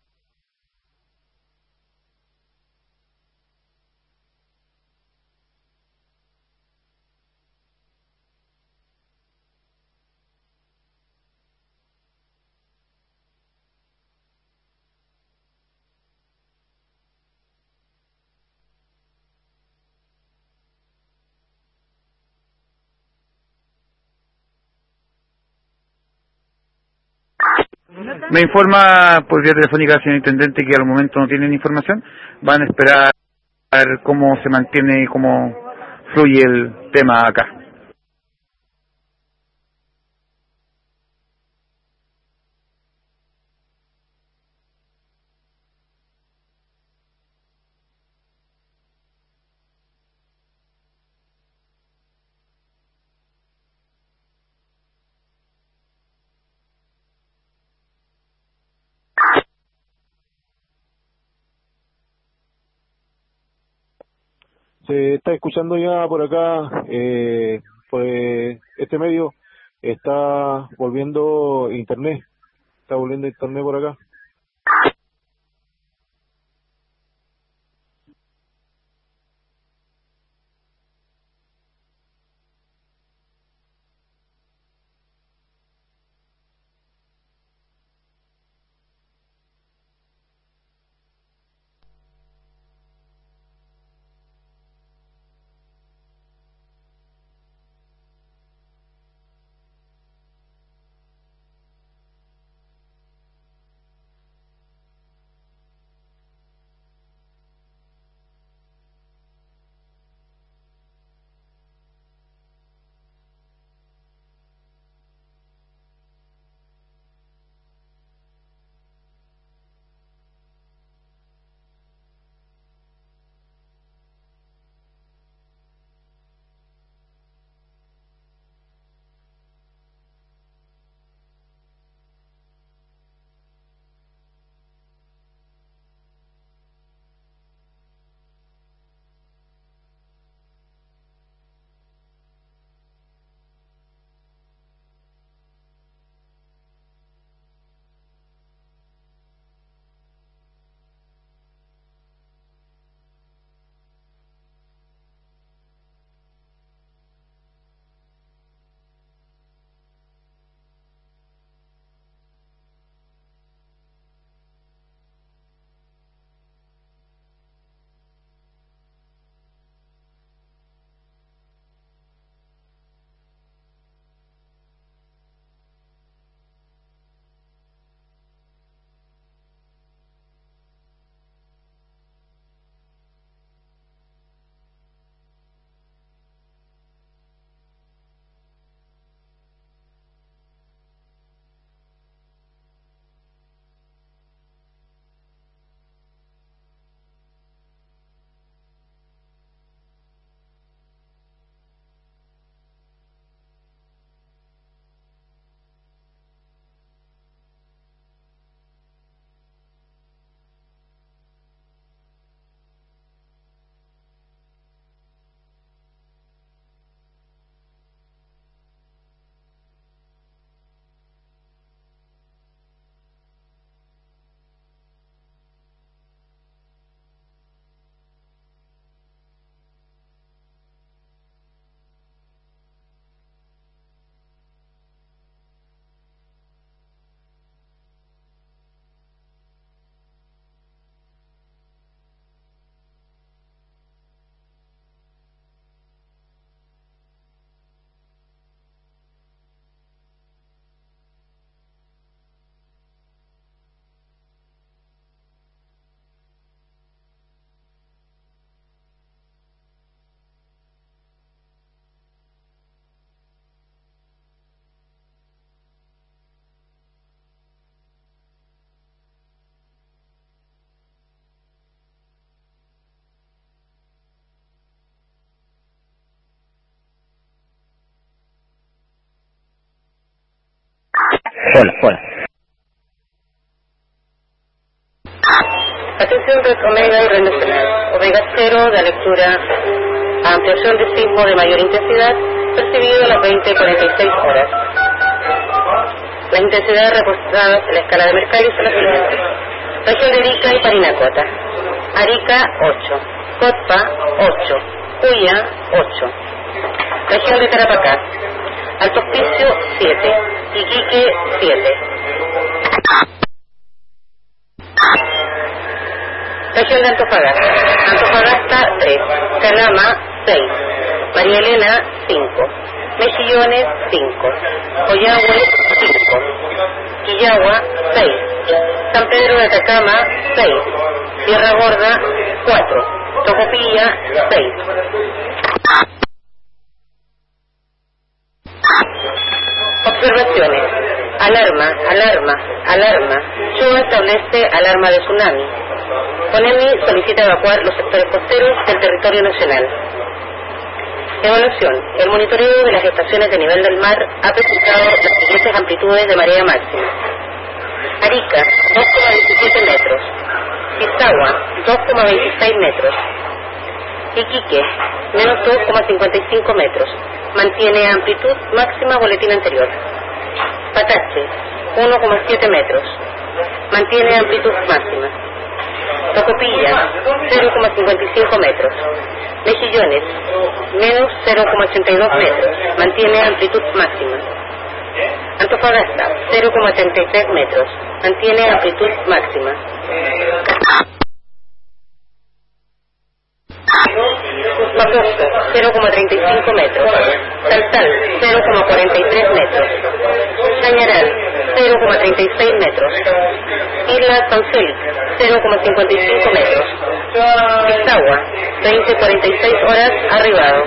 Speaker 20: Me informa por vía telefónica el señor intendente que al momento no tienen información. Van a esperar a ver cómo se mantiene y cómo fluye el tema acá.
Speaker 6: Se está escuchando ya por acá, pues este medio está volviendo internet por acá.
Speaker 21: Hola. Atención, Red Omega y Red Nacional. Omega 0 de lectura
Speaker 5: Ampliación de sismo de mayor intensidad percibido a las 20:46 horas. Las intensidades reportadas en la escala de Mercalli son las siguientes. Región de Arica y Parinacota. Arica 8, Cotpa 8, Cuya 8. Región de Tarapacá. Alto Hospicio 7, Iquique 7. Región de Antofagasta. Antofagasta 3, Calama 6, María Elena 5, Mejillones 5, Coyhaique 5, Quillagua 6, San Pedro de Atacama 6, Sierra Gorda 4, Tocopilla 6. Observaciones. Alarma, alarma, alarma. Choa establece alarma de tsunami. CONEMI solicita evacuar los sectores costeros del territorio nacional. Evaluación. El monitoreo de las estaciones de nivel del mar ha presentado las siguientes amplitudes de marea máxima. Arica, 2,17 metros. Pisagua, 2,26 metros. Iquique, menos 2,55 metros. Mantiene amplitud máxima boletín anterior. Patache, 1,7 metros. Mantiene amplitud máxima. Tocopilla, 0,55 metros. Mejillones, menos 0,82 metros. Mantiene amplitud máxima. Antofagasta, 0,33 metros. Mantiene amplitud máxima. Mapocho, 0,35 metros. Saltal, 0,43 metros. Chañaral, 0,36 metros. Isla San Félix, 0,55 metros. Pisagua, 20:46 horas, arribado.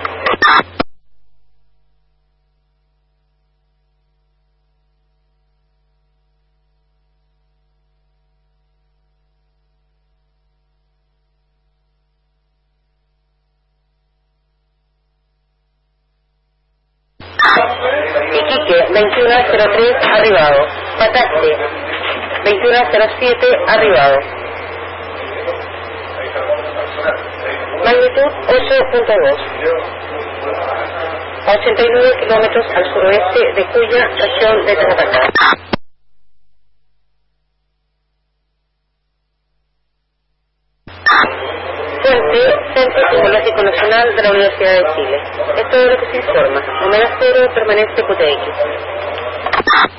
Speaker 5: Iquique, 21:03, arribado. Patache, 21:07, arribado. Magnitud 8.2. A 89 kilómetros al suroeste de Cuya, región de Tarapacá. Fuente, Centro Tecnológico Nacional de la Universidad de Chile. Es todo lo que se informa. Humedad cero, permanece QTX.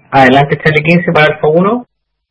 Speaker 11: Adelante, Charlie 15 para Alfa 1.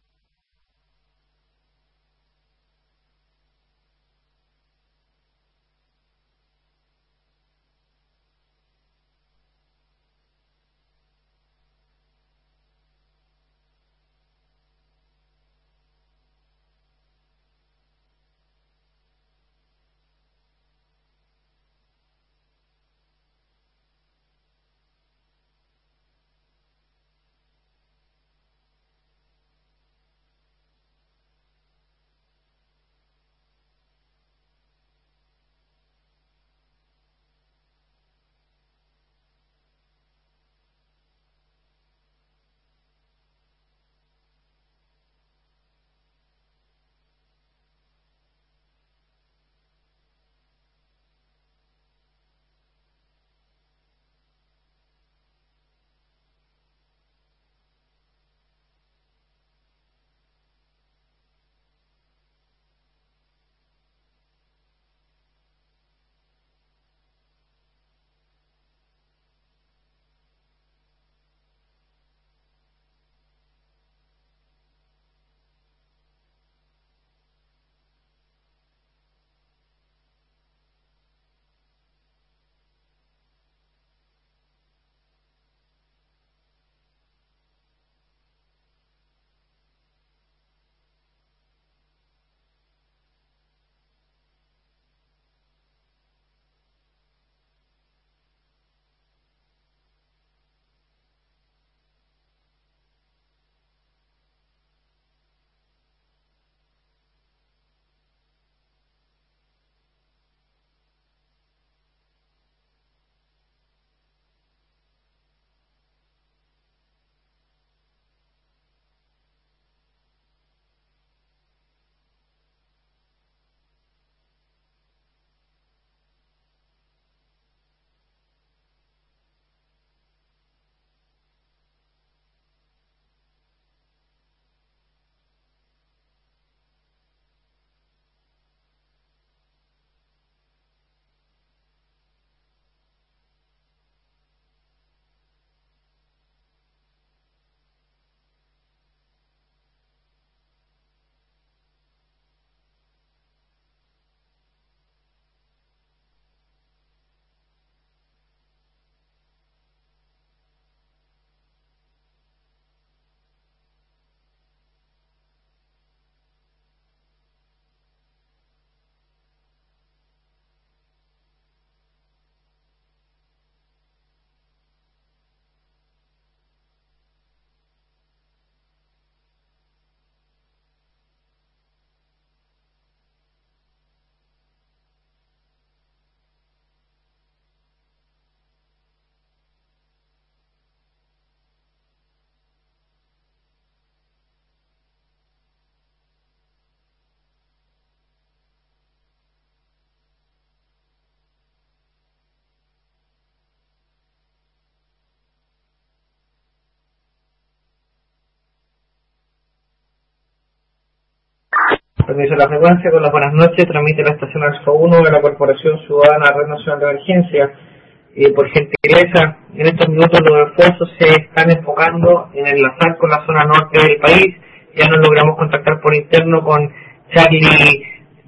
Speaker 11: Permiso la frecuencia, con las buenas noches, transmite la estación Alfa 1 de la Corporación Ciudadana Red Nacional de Emergencia. Por gentileza, en estos minutos los esfuerzos se están enfocando en enlazar con la zona norte del país. Ya nos logramos contactar por interno con Charlie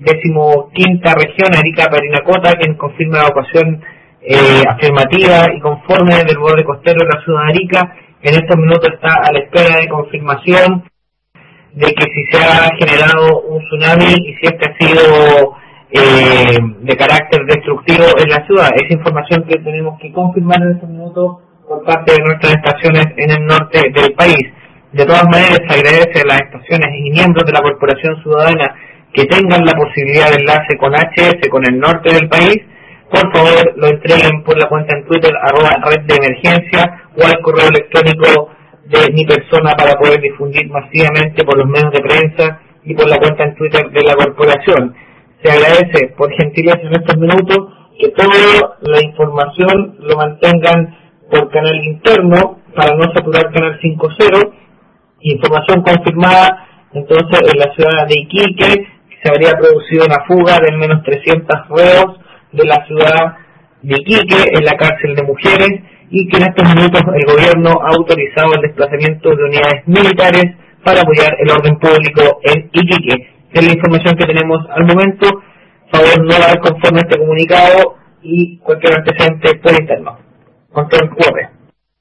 Speaker 11: 15ª región, Arica Parinacota, quien confirma evacuación afirmativa y conforme del borde costero de la ciudad de Arica. En estos minutos está a la espera de confirmación de que si se ha generado un tsunami y si este ha sido de carácter destructivo en la ciudad. Esa información que tenemos que confirmar en estos minutos por parte de nuestras estaciones en el norte del país. De todas maneras, se agradece a las estaciones y miembros de la Corporación Ciudadana que tengan la posibilidad de enlace con HS, con el norte del país. Por favor, lo entreguen por la cuenta en Twitter, @red de emergencia, o al correo electrónico de mi persona para poder difundir masivamente por los medios de prensa y por la cuenta en Twitter de la corporación. Se agradece por gentileza en estos minutos que toda la información lo mantengan por canal interno para no saturar canal 5.0. Información confirmada entonces en la ciudad de Iquique, se habría producido una fuga de al menos 300 reos de la ciudad de Iquique en la cárcel de mujeres, y que en estos minutos el gobierno ha autorizado el desplazamiento de unidades militares para apoyar el orden público en Iquique. Es la información que tenemos al momento. Favor no dar conforme a este comunicado y cualquier antecedente por interno. Control QR.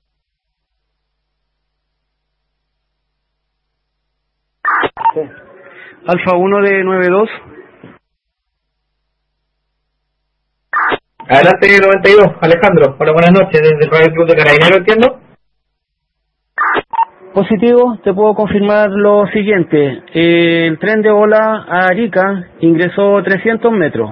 Speaker 18: Alfa 1 de 92.
Speaker 11: Adelante 92, Alejandro. Hola, buenas noches, desde el Radio Club de Carabineros, entiendo.
Speaker 18: Positivo, te puedo confirmar lo siguiente. El tren de Ola a Arica ingresó 300 metros.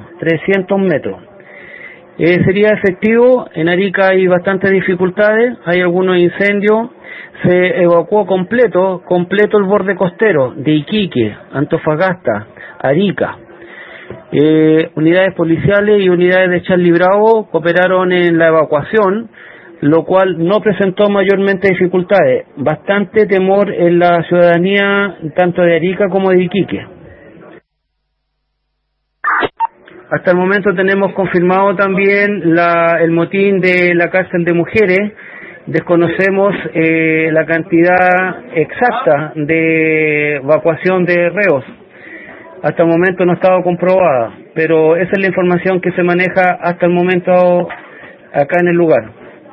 Speaker 18: Sería efectivo. En Arica hay bastantes dificultades, hay algunos incendios. Se evacuó completo el borde costero de Iquique, Antofagasta, Arica. Unidades policiales y unidades de Charlie Bravo cooperaron en la evacuación, lo cual no presentó mayormente dificultades. Bastante temor en la ciudadanía tanto de Arica como de Iquique. Hasta el momento tenemos confirmado también el motín de la cárcel de mujeres. Desconocemos la cantidad exacta de evacuación de reos. Hasta el momento no ha estado comprobada, pero esa es la información que se maneja hasta el momento acá en el lugar.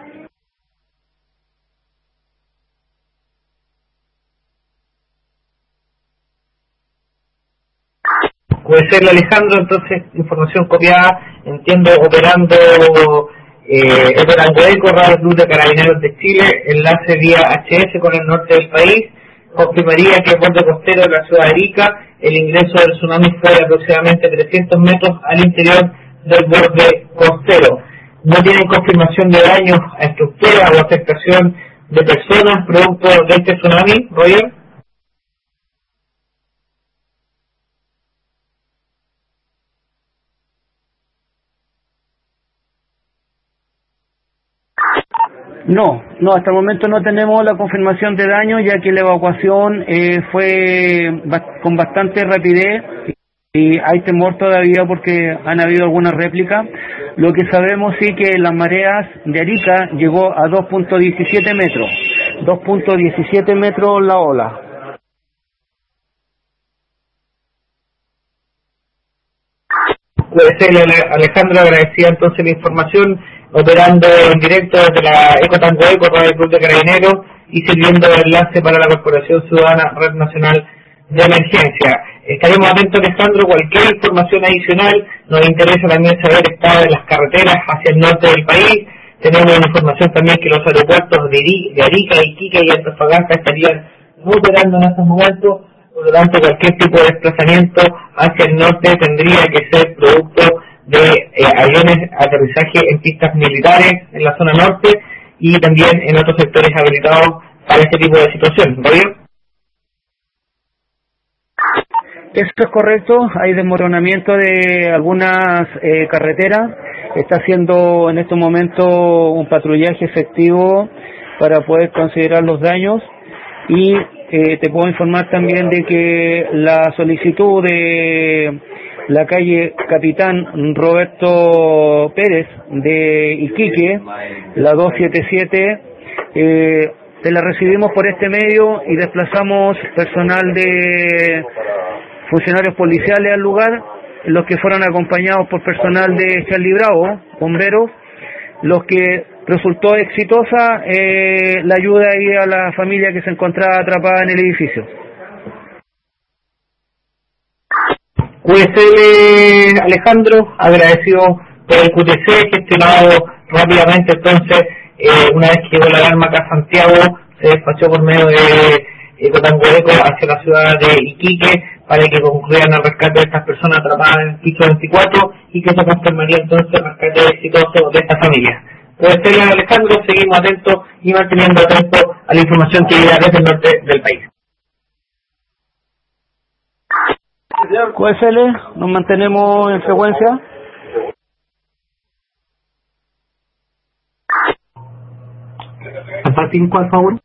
Speaker 11: Puede ser Alejandro, entonces, información copiada, entiendo, operando Eco, Radio Club de Carabineros de Chile, enlace vía HS con el norte del país. Confirmaría que el borde costero de la ciudad de Arica, el ingreso del tsunami fue de aproximadamente 300 metros al interior del borde costero. No tienen confirmación de daños a estructuras o afectación de personas producto de este tsunami, Roger.
Speaker 18: No, hasta el momento no tenemos la confirmación de daño, ya que la evacuación fue con bastante rapidez y hay temor todavía porque han habido algunas réplicas. Lo que sabemos sí que las mareas de Arica llegó a 2.17 metros, 2.17 metros la ola.
Speaker 11: Puede ser, Alejandro, agradecida entonces la información, operando en directo desde la Eco Radio Club de Carabineros y sirviendo de enlace para la Corporación Ciudadana Red Nacional de Emergencia. Estaremos atentos, Alejandro, cualquier información adicional. Nos interesa también saber el estado de las carreteras hacia el norte del país. Tenemos información también que los aeropuertos de Arica, Iquique y Antofagasta estarían operando en estos momentos. Por lo tanto, cualquier tipo de desplazamiento hacia el norte tendría que ser producto de aviones, aterrizaje en pistas militares en la zona norte y también en otros sectores habilitados para este tipo de situación. ¿Roger?
Speaker 18: Esto es correcto, hay desmoronamiento de algunas carreteras. Está haciendo en este momento un patrullaje efectivo para poder considerar los daños y te puedo informar también de que la solicitud de la calle Capitán Roberto Pérez de Iquique, la 277, te la recibimos por este medio y desplazamos personal de funcionarios policiales al lugar, los que fueron acompañados por personal de Charlie Bravo, bomberos, los que resultó exitosa la ayuda ahí a la familia que se encontraba atrapada en el edificio.
Speaker 11: QSL Alejandro, agradecido por el QTC gestionado rápidamente. Entonces, una vez que llegó la alarma acá a Santiago, se despachó por medio de Ecotangoeco hacia la ciudad de Iquique para que concluyan el rescate de estas personas atrapadas en el piso 24 y que se confirmaría entonces el rescate exitoso de esta familia. QSL Alejandro, seguimos atentos y manteniendo atentos a la información que llega desde el norte del país.
Speaker 18: QSL, nos mantenemos en frecuencia.
Speaker 11: Alfa 5, al favor.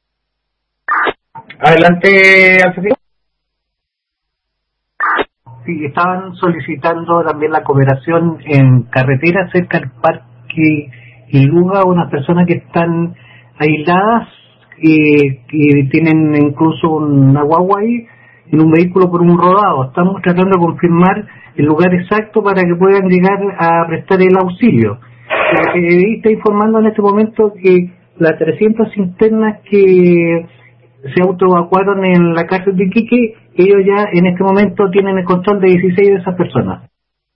Speaker 11: Adelante, Alfa 5. Sí,
Speaker 19: si estaban solicitando también la cooperación en carretera cerca del parque Iluga, unas personas que están aisladas, que tienen incluso una guagua ahí, en un vehículo por un rodado. Estamos tratando de confirmar el lugar exacto para que puedan llegar a prestar el auxilio. Está informando en este momento que las 300 internas que se autoevacuaron en la cárcel de Iquique, ellos ya en este momento tienen el control de 16 de esas personas.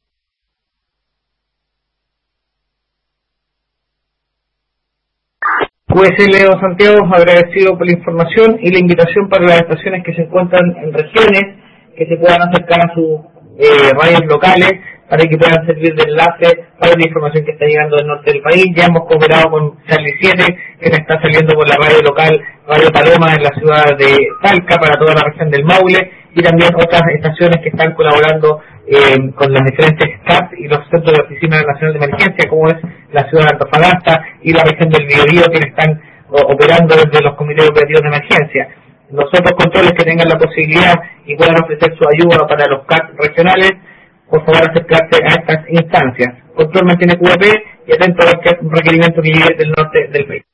Speaker 11: QSL Don Santiago, agradecido por la información y la invitación para las estaciones que se encuentran en regiones, que se puedan acercar a sus radios locales para que puedan servir de enlace para la información que está llegando del norte del país. Ya hemos cooperado con Charlie 7, que me está saliendo por la radio local Radio Paloma en la ciudad de Talca para toda la región del Maule, y también otras estaciones que están colaborando con las diferentes CAP y los centros de Oficina Nacional de Emergencia, como es la ciudad de Antofagasta y la región del Biobío, que están operando desde los comités operativos de emergencia. Los otros controles que tengan la posibilidad y puedan ofrecer su ayuda para los CAP regionales, por favor acercarse a estas instancias. Control mantiene QAP y atento a cualquier requerimiento que llegue del norte del país.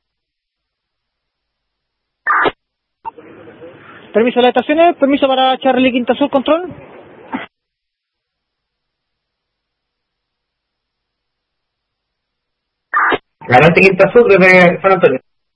Speaker 1: Permiso a las estaciones, permiso para Charlie Quinta Sur, control.
Speaker 11: Adelante Quinta Sur desde San Antonio.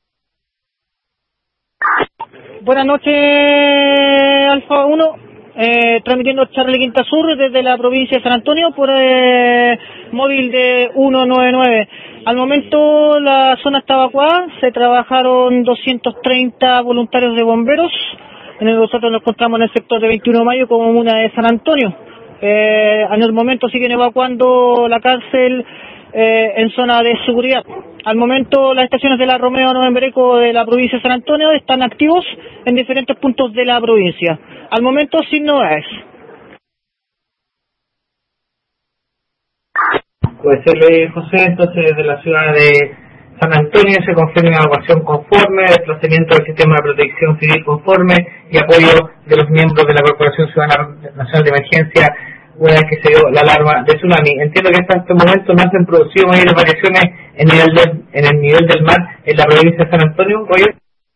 Speaker 1: Buenas noches, Alfa 1, transmitiendo Charlie Quinta Sur desde la provincia de San Antonio por móvil de 199. Al momento la zona está evacuada, se trabajaron 230 voluntarios de bomberos. Nosotros nos encontramos en el sector de 21 de mayo como comuna de San Antonio. En el momento siguen evacuando la cárcel en zona de seguridad. Al momento las estaciones de la Romeo Novembreco de la provincia de San Antonio están activos en diferentes puntos de la provincia. Al momento sin novedades.
Speaker 11: Puede ser José, entonces desde la ciudad de San Antonio se confirma evacuación conforme, desplazamiento del sistema de protección civil conforme y apoyo de los miembros de la Corporación Ciudadana Nacional de Emergencia una vez que se dio la alarma de tsunami. Entiendo que hasta este momento no se han producido mayores variaciones en el nivel del mar en la provincia de San Antonio, Roger.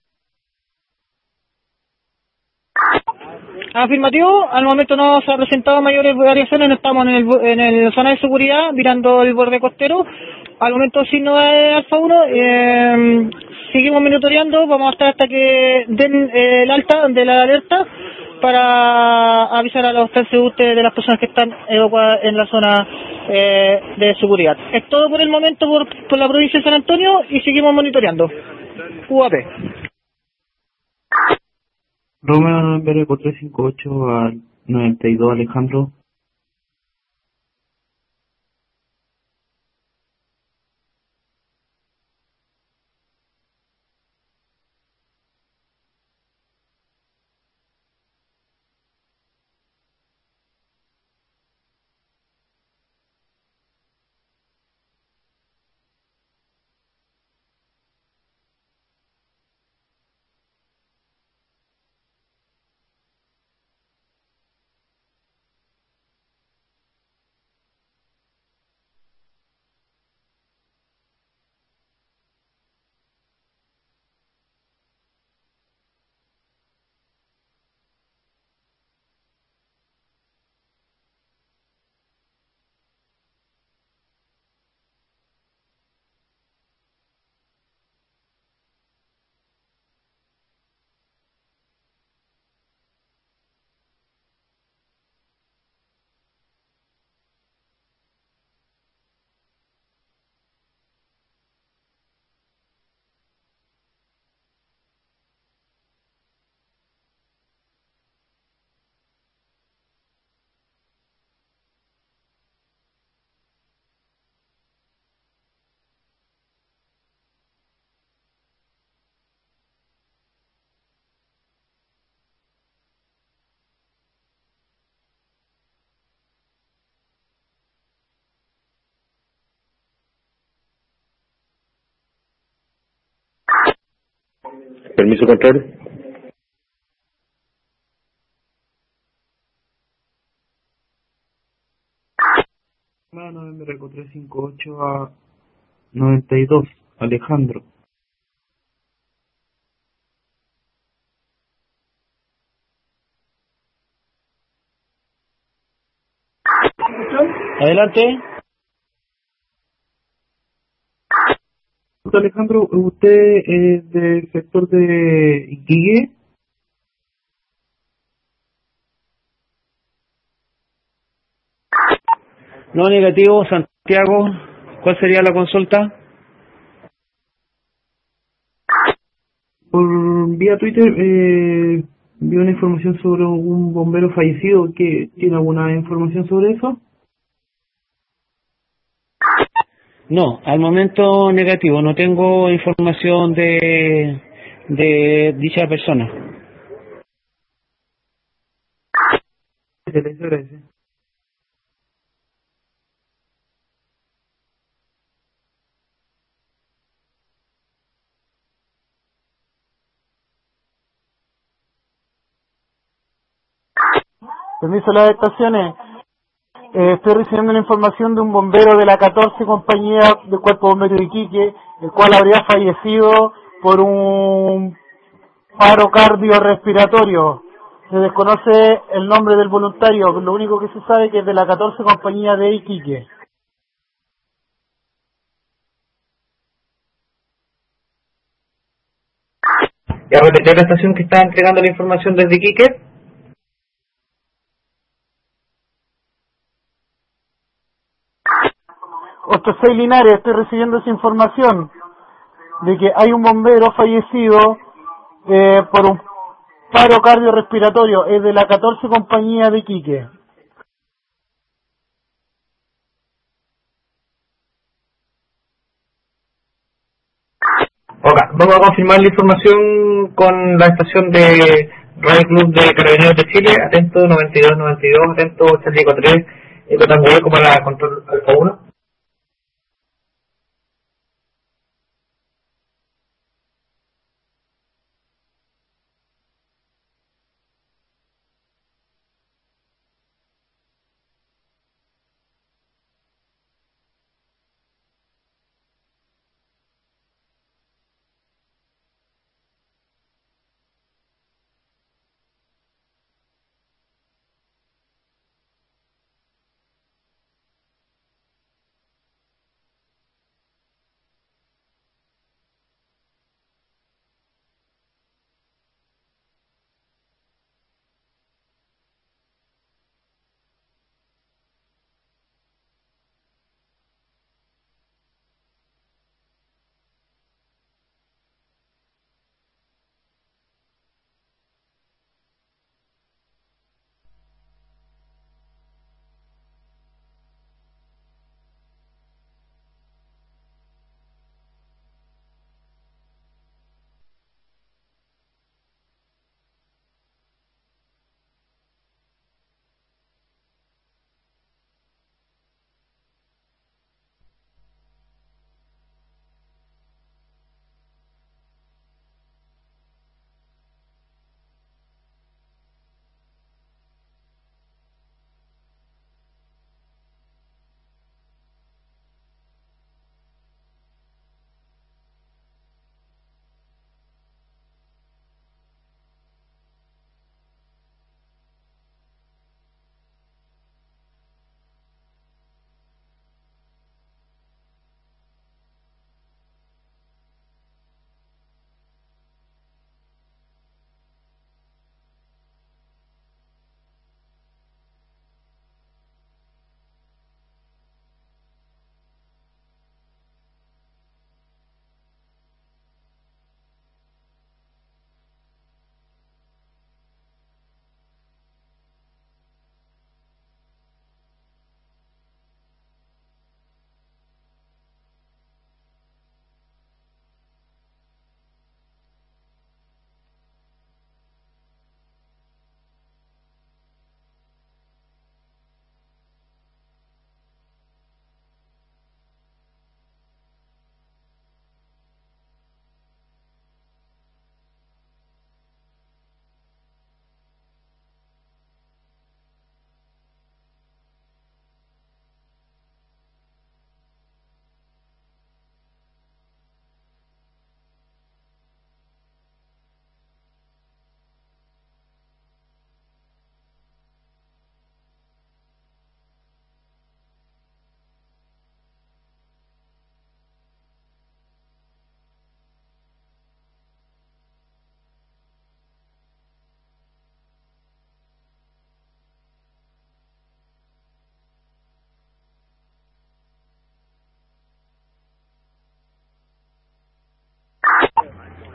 Speaker 1: Afirmativo, al momento no se han presentado mayores variaciones, no estamos en la zona de seguridad, mirando el borde costero. Al momento sin novedades Alfa 1, seguimos monitoreando, vamos a estar hasta que den el alta de la alerta para avisar a los transeúntes de las personas que están evacuadas en la zona de seguridad. Es todo por el momento por la provincia de San Antonio y seguimos monitoreando. UAP.
Speaker 10: Romeo Novembreco 358 al 92 Alejandro.
Speaker 16: Permiso control.
Speaker 10: November Eco 358 a 92, Alejandro.
Speaker 1: Adelante.
Speaker 10: Alejandro, ¿usted es del sector de Iquique?
Speaker 18: No, negativo, Santiago. ¿Cuál sería la consulta?
Speaker 10: Por vía Twitter vi una información sobre un bombero fallecido. ¿Tiene alguna información sobre eso?
Speaker 18: No, al momento negativo. No tengo información de dicha persona.
Speaker 10: Gracias.
Speaker 2: Permiso a las estaciones. Estoy recibiendo la información de un bombero de la 14 compañía del Cuerpo Bombero de Iquique, el cual habría fallecido por un paro cardiorrespiratorio. Se desconoce el nombre del voluntario, lo único que se sabe es que es de la 14 compañía de Iquique.
Speaker 11: ¿Ya repetió la estación que está entregando la información desde Iquique?
Speaker 2: 86 Linares, estoy recibiendo esa información de que hay un bombero fallecido por un paro cardiorrespiratorio, es de la 14 compañía de Iquique.
Speaker 11: Ok, vamos a confirmar la información con la estación de Radio Club de Carabineros de Chile. Atento 9292, atento Charlie 3, Ecotango como la control Alfa 1.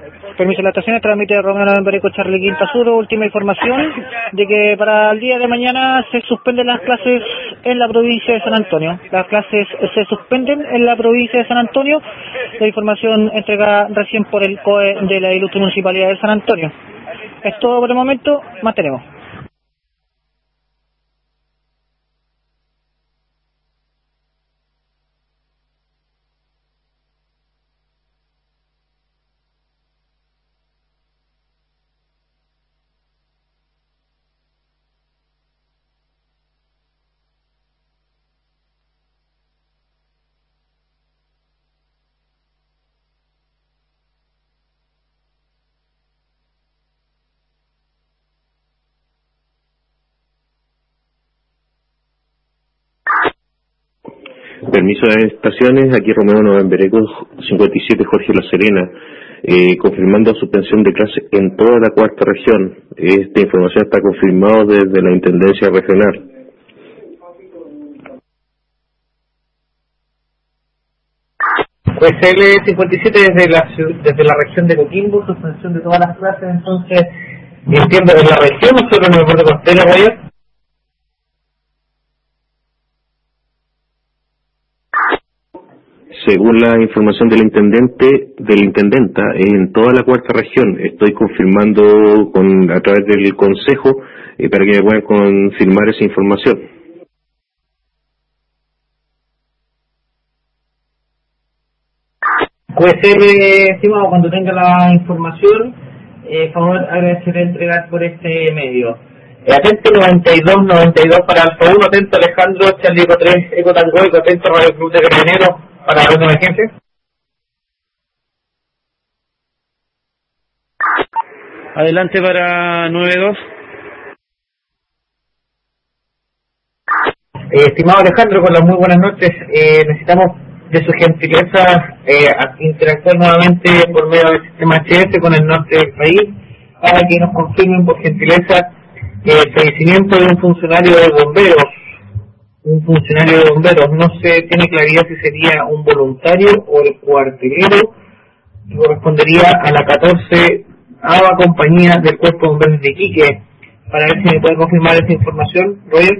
Speaker 1: Permiso, la estación transmite Romeo Novembereco Charlie Quinta Sur. Última información de que para el día de mañana se suspenden las clases en la provincia de San Antonio. Las clases se suspenden en la provincia de San Antonio. La información entregada recién por el COE de la ilustre Municipalidad de San Antonio. Es todo por el momento, mantenemos.
Speaker 4: Permiso de estaciones, aquí Romeo Novembereco 57 Jorge La Serena, confirmando suspensión de clases en toda la cuarta región. Esta información está confirmada desde la Intendencia Regional.
Speaker 11: USL 57 desde la región de Coquimbo, suspensión de todas las clases, entonces, entiendo, en la región, nosotros en el borde costero, Roger.
Speaker 4: Según la información del intendenta, en toda la cuarta región. Estoy confirmando a través del consejo para que me puedan confirmar esa información.
Speaker 11: QSL, estimado, cuando tenga la información, favor agradeceré entregar por este medio. Atento 92 para Alfa 1, atento Alejandro, Charlie Eco 3, Eco Tango, Eco, atento Radio Club de Carabineros para la orden de emergencia.
Speaker 18: Adelante para 92.
Speaker 11: Estimado Alejandro, con las muy buenas noches, necesitamos de su gentileza interactuar nuevamente por medio del sistema HS con el norte del país para que nos confirmen por gentileza el fallecimiento de un funcionario de bomberos. No se tiene claridad si sería un voluntario o el cuartelero, que correspondería a la 14ª compañía del Cuerpo de Bomberos de Iquique. Para ver si me puede confirmar esa información, Roger.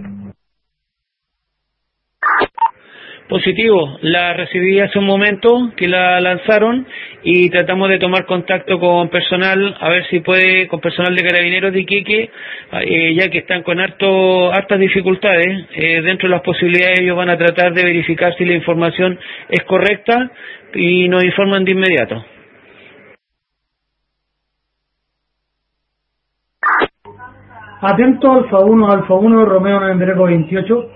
Speaker 18: Positivo, la recibí hace un momento que la lanzaron y tratamos de tomar contacto con personal, a ver si puede, con personal de Carabineros de Iquique, ya que están con hartas dificultades. Dentro de las posibilidades ellos van a tratar de verificar si la información es correcta y nos informan de inmediato.
Speaker 22: Atento Alfa 1, Romeo Novembereco 28.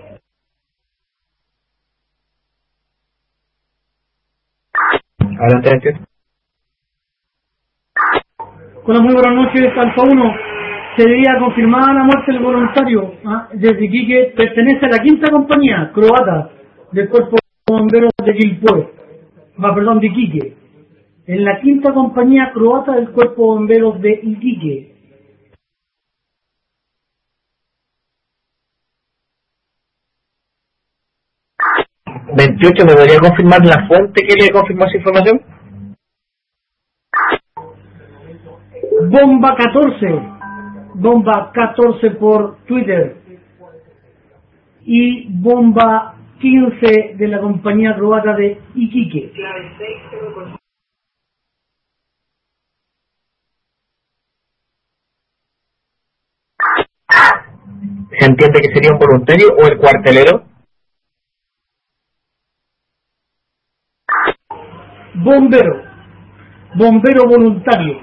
Speaker 11: Adelante.
Speaker 22: Con las muy buenas noches, Alfa 1. Se debía confirmar la muerte del voluntario desde Iquique, pertenece a la 5ª compañía croata del Cuerpo de Bomberos de Quilpué, de Iquique. En la 5ª compañía croata del Cuerpo de Bomberos de Iquique.
Speaker 11: ¿28 me podría confirmar la fuente que le confirmó esa información?
Speaker 22: Bomba 14 por Twitter y Bomba 15 de la compañía croata de Iquique.
Speaker 11: ¿Se entiende que sería un voluntario o el cuartelero?
Speaker 22: Bombero voluntario.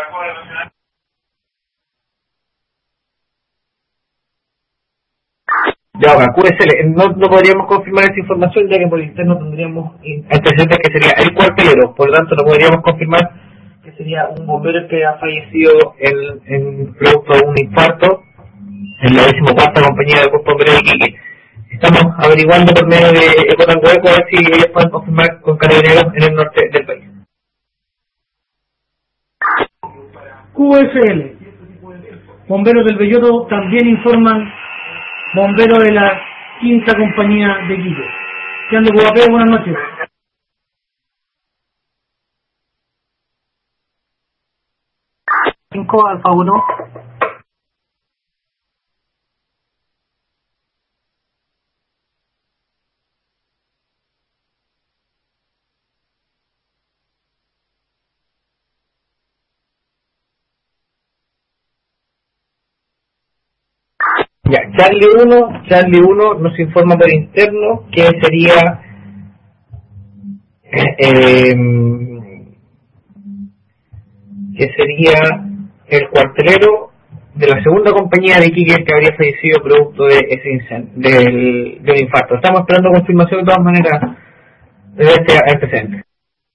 Speaker 11: Ya, QSL, no podríamos confirmar esa información ya que por interno tendríamos antecedentes que sería el cuartelero, por lo tanto no podríamos confirmar que sería un bombero que ha fallecido en producto de un infarto en la 14ª compañía del Cuerpo de Bomberos de Iquique. Estamos averiguando por medio de Ecotangoeco a ver si ellos pueden confirmar con Carabineros en el norte del país.
Speaker 22: QSL. Bomberos del Belloto también informan bomberos de la 5ª compañía de Iquique. Sean de Cubape, buenas noches.
Speaker 19: 5 Alfa 1.
Speaker 11: Ya, Charlie 1 nos informa por interno que sería el cuartelero de la segunda compañía de Iquique que habría fallecido producto de ese incendio, del infarto. Estamos esperando confirmación de todas maneras desde este presente.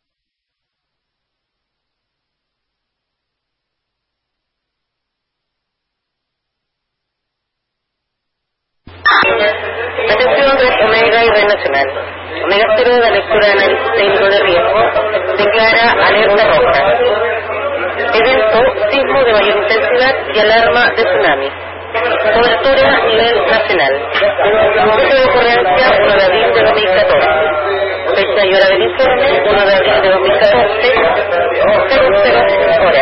Speaker 5: Atención Red Omega y Red Nacional. Omega 0 de la lectura de análisis técnico de riesgo declara alerta roja. Evento sismo de mayor intensidad y alarma de tsunami. Cobertura a nivel nacional. Fecha de ocurrencia 1 de abril de 2014. Fecha y hora del informe 1 de abril de 2014. 00 horas.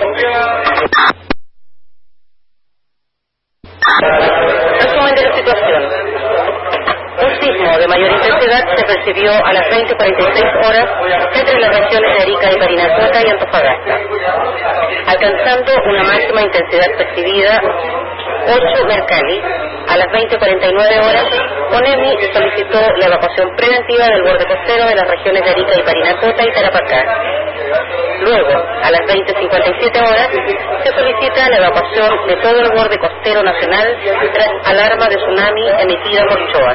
Speaker 5: Resumen de la situación. Un sismo de mayor intensidad se percibió a las 20:46 horas entre las regiones de Arica y Parinacota y Antofagasta, alcanzando una máxima intensidad percibida 8 Mercalli. A las 20:49 horas, ONEMI solicitó la evacuación preventiva del borde costero de las regiones de Arica y Parinacota y Tarapacá. Luego, a las 20:57 horas, se solicita la evacuación de todo el borde costero nacional tras alarma de tsunami emitida por CHOA.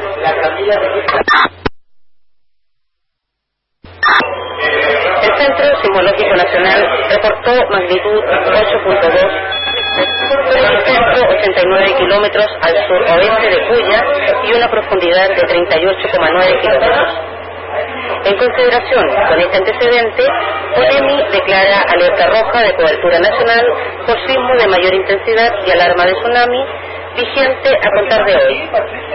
Speaker 5: El Centro Sismológico Nacional reportó magnitud 8.2 sobre el centro 89 kilómetros al suroeste de Cuya y una profundidad de 38,9 kilómetros. En consideración con este antecedente, ONEMI declara alerta roja de cobertura nacional por sismo de mayor intensidad y alarma de tsunami, vigente a contar de hoy.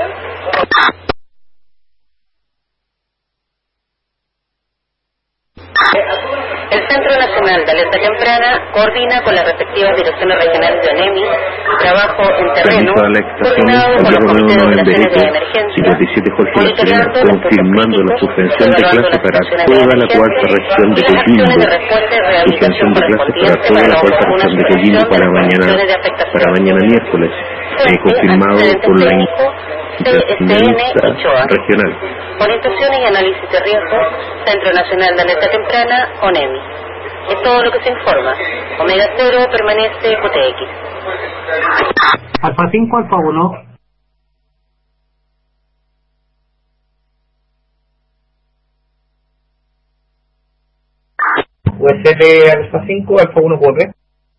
Speaker 5: El Centro Nacional de Alerta Temprana coordina con las respectivas direcciones regionales de ONEMI trabajo en terreno coordinado con los comités de operaciones de emergencia,
Speaker 4: 57 Jorge La Serena, confirmando la suspensión de clase para toda la cuarta región de Coquimbo, suspensión de clase para toda la cuarta región de Coquimbo para mañana miércoles, confirmado por la Intendencia Regional.
Speaker 5: Orientaciones y análisis de riesgo, Centro Nacional de Alerta Temprana, ONEMI. Es todo lo que se informa. Omega 0 permanece QTX.
Speaker 19: Alfa 5, Alfa 1.
Speaker 11: USL Alfa 5, Alfa 1 corre.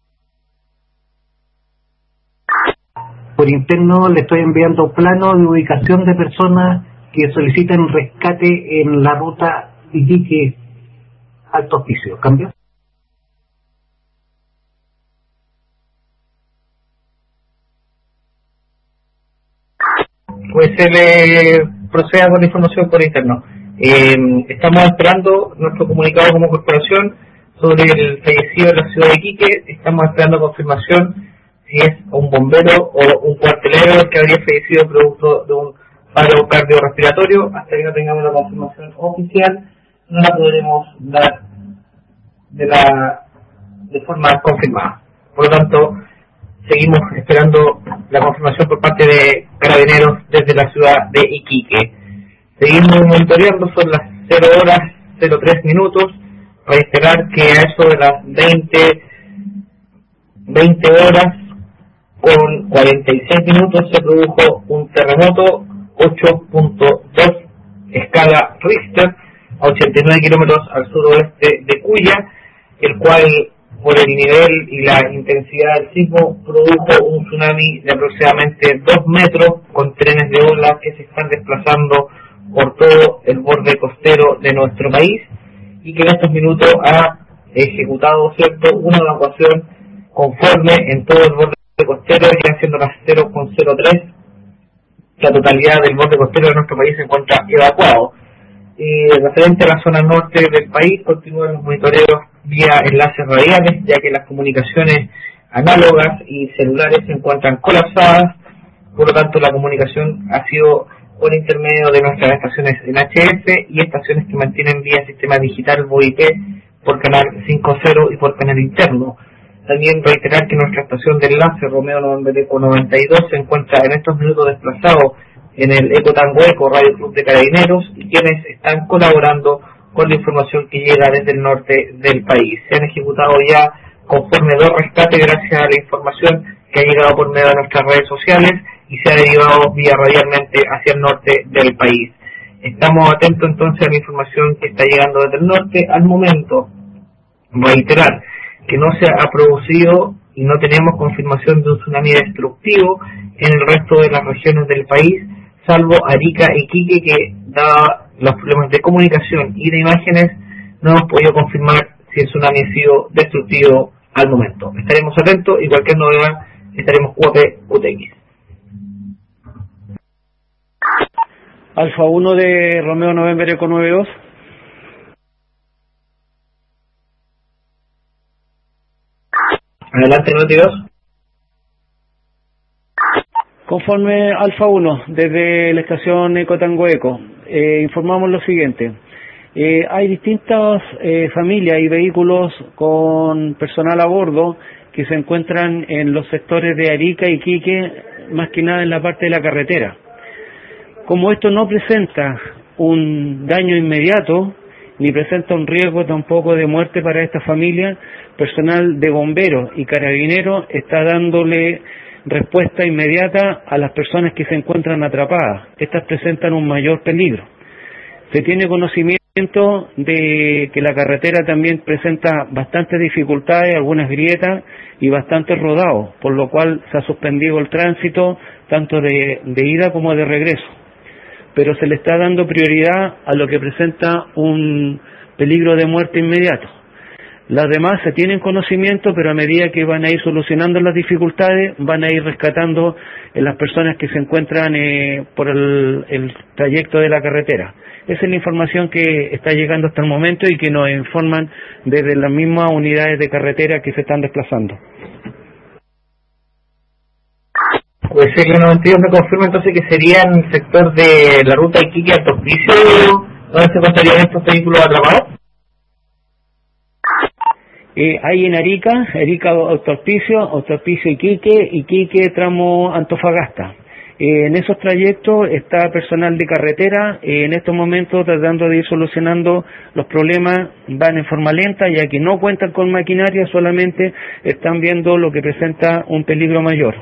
Speaker 19: Por interno le estoy enviando plano de ubicación de personas que solicitan rescate en la ruta Iquique Alto Hospicio. ¿Cambio?
Speaker 11: Pues le proceda con la información por interno. Estamos esperando nuestro comunicado como corporación sobre el fallecido en la ciudad de Iquique. Estamos esperando confirmación si es un bombero o un cuartelero que habría fallecido producto de un paro cardiorrespiratorio. Hasta que no tengamos la confirmación oficial, no la podremos dar de forma confirmada. Por lo tanto, seguimos esperando la confirmación por parte de Carabineros desde la ciudad de Iquique. Seguimos monitoreando, son las 0 horas 03 minutos. Reiterar que a eso de las 20 horas con 46 minutos se produjo un terremoto 8.2 escala Richter a 89 kilómetros al suroeste de Cuya, el cual por el nivel y la intensidad del sismo produjo un tsunami de aproximadamente 2 metros con trenes de ola que se están desplazando por todo el borde costero de nuestro país y que en estos minutos ha ejecutado una evacuación conforme en todo el borde costero, ya siendo las 0,03. La totalidad del borde costero de nuestro país se encuentra evacuado. Referente a la zona norte del país, continúan los monitoreos vía enlaces radiales, ya que las comunicaciones análogas y celulares se encuentran colapsadas, por lo tanto la comunicación ha sido por intermedio de nuestras estaciones en HF y estaciones que mantienen vía sistema digital VoIP por canal 5.0 y por canal interno. También reiterar que nuestra estación de enlace Romeo November Eco 92 se encuentra en estos minutos desplazado en el Eco Tango Eco Radio Club de Carabineros y quienes están colaborando con la información que llega desde el norte del país. Se han ejecutado ya conforme 2 rescates gracias a la información que ha llegado por medio de nuestras redes sociales y se ha derivado vía radialmente hacia el norte del país. Estamos atentos entonces a la información que está llegando desde el norte. Al momento, reiterar que no se ha producido y no tenemos confirmación de un tsunami destructivo en el resto de las regiones del país, salvo Arica y Iquique, que dada los problemas de comunicación y de imágenes no hemos podido confirmar si el tsunami ha sido destructivo al momento. Estaremos atentos y cualquier novedad estaremos QTX.
Speaker 18: Alfa 1 de Romeo November Eco 92.
Speaker 11: Adelante, 92.
Speaker 18: Conforme Alfa 1, desde la estación Eco Tango Eco, informamos lo siguiente. Hay distintas familias y vehículos con personal a bordo que se encuentran en los sectores de Arica y Iquique, más que nada en la parte de la carretera. Como esto no presenta un daño inmediato, ni presenta un riesgo tampoco de muerte para esta familia, personal de bomberos y carabineros está dándole respuesta inmediata a las personas que se encuentran atrapadas. Estas presentan un mayor peligro. Se tiene conocimiento de que la carretera también presenta bastantes dificultades, algunas grietas y bastantes rodados, por lo cual se ha suspendido el tránsito tanto de ida como de regreso. Pero se le está dando prioridad a lo que presenta un peligro de muerte inmediato. Las demás se tienen conocimiento, pero a medida que van a ir solucionando las dificultades, van a ir rescatando las personas que se encuentran por el trayecto de la carretera. Esa es la información que está llegando hasta el momento y que nos informan desde las mismas unidades de carretera que se están desplazando.
Speaker 11: Pues el 92 me confirma entonces que sería en el sector de la ruta Iquique Alto Hospicio donde se encontrarían estos vehículos atrapados.
Speaker 18: Hay en Arica Alto Hospicio Iquique, Iquique tramo Antofagasta. En esos trayectos está personal de carretera, en estos momentos tratando de ir solucionando los problemas, van en forma lenta ya que no cuentan con maquinaria, solamente están viendo lo que presenta un peligro mayor.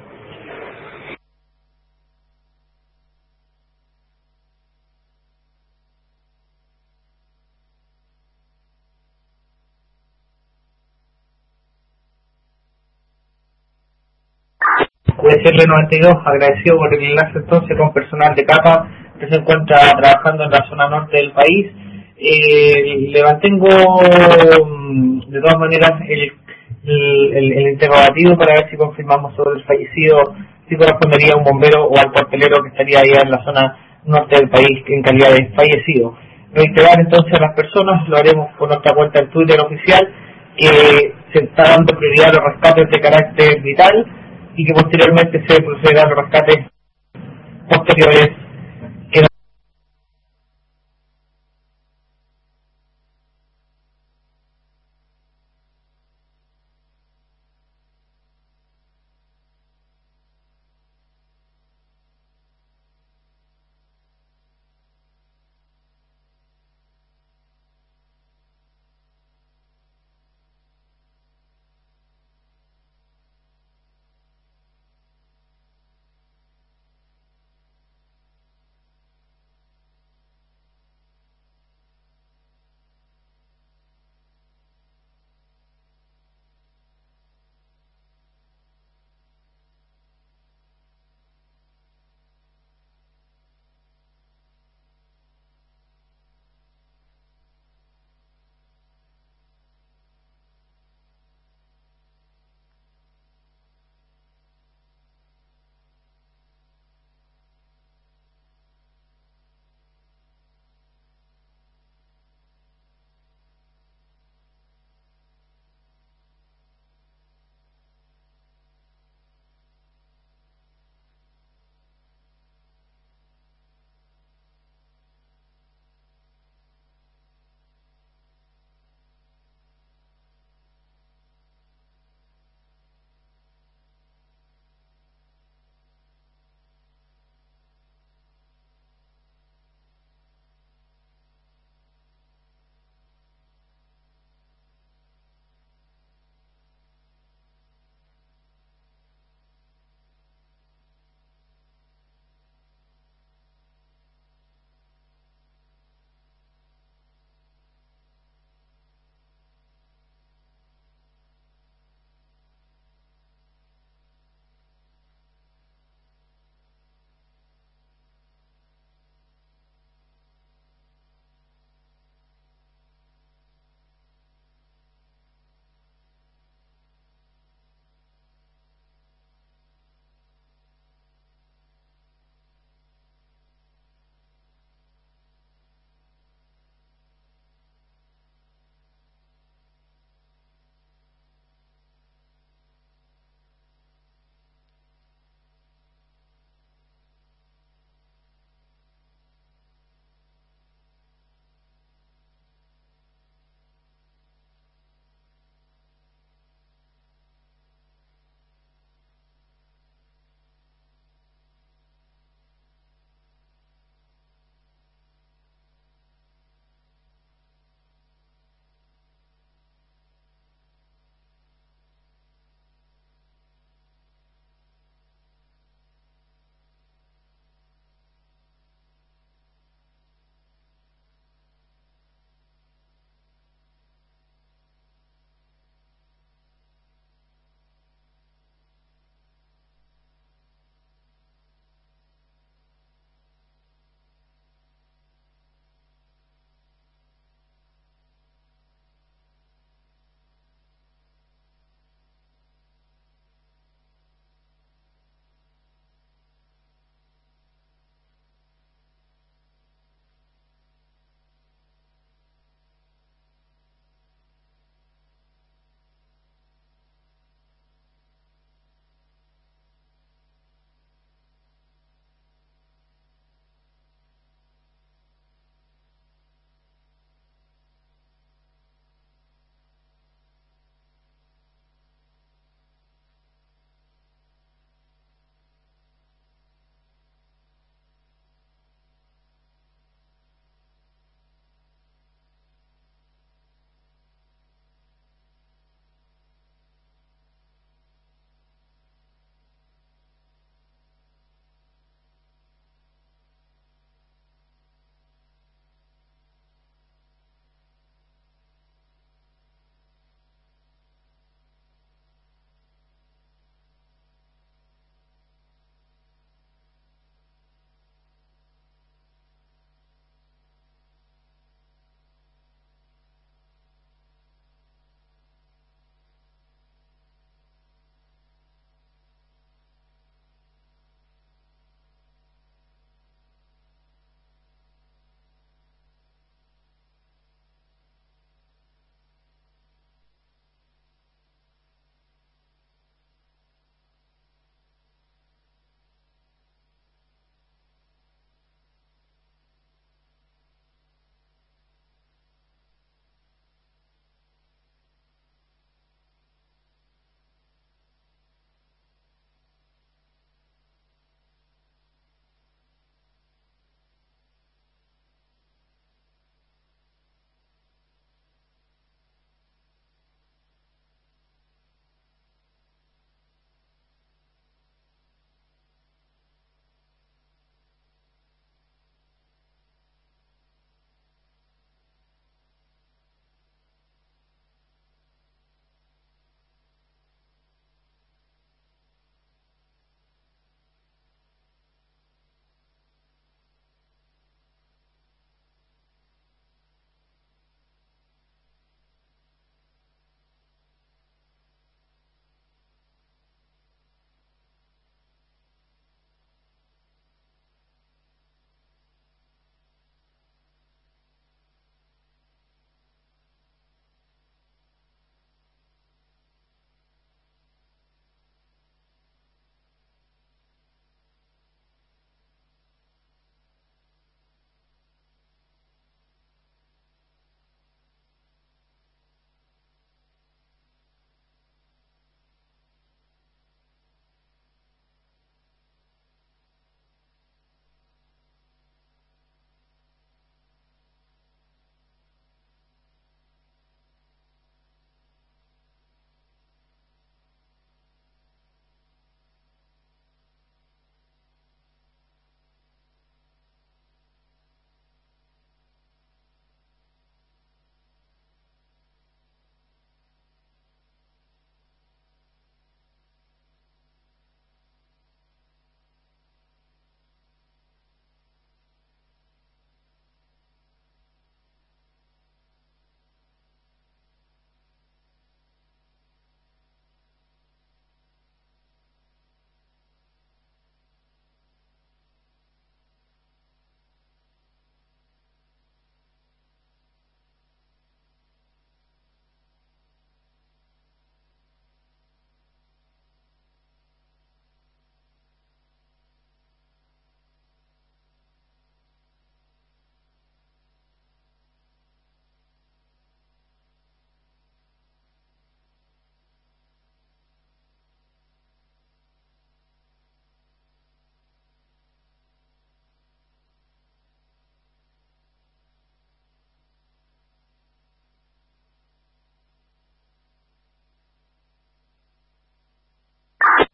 Speaker 11: QSL 92, agradecido por el enlace entonces con personal de CAPA que se encuentra trabajando en la zona norte del país. Le mantengo de todas maneras el interrogativo para ver si confirmamos sobre el fallecido, si correspondería a un bombero o al cuartelero que estaría allá en la zona norte del país en calidad de fallecido. Reiterar entonces a las personas, lo haremos por nuestra cuenta en Twitter oficial, que se está dando prioridad a los rescates de carácter vital y que posteriormente se procederá a los rescates posteriores que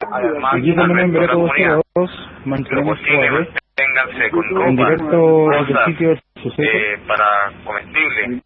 Speaker 9: Además,
Speaker 6: Aquí también en Vereco 202 mantenemos suave
Speaker 9: ténganse con
Speaker 6: en
Speaker 9: ropa,
Speaker 6: directo del
Speaker 9: cosas,
Speaker 6: sitio del suceso.
Speaker 9: para comestibles.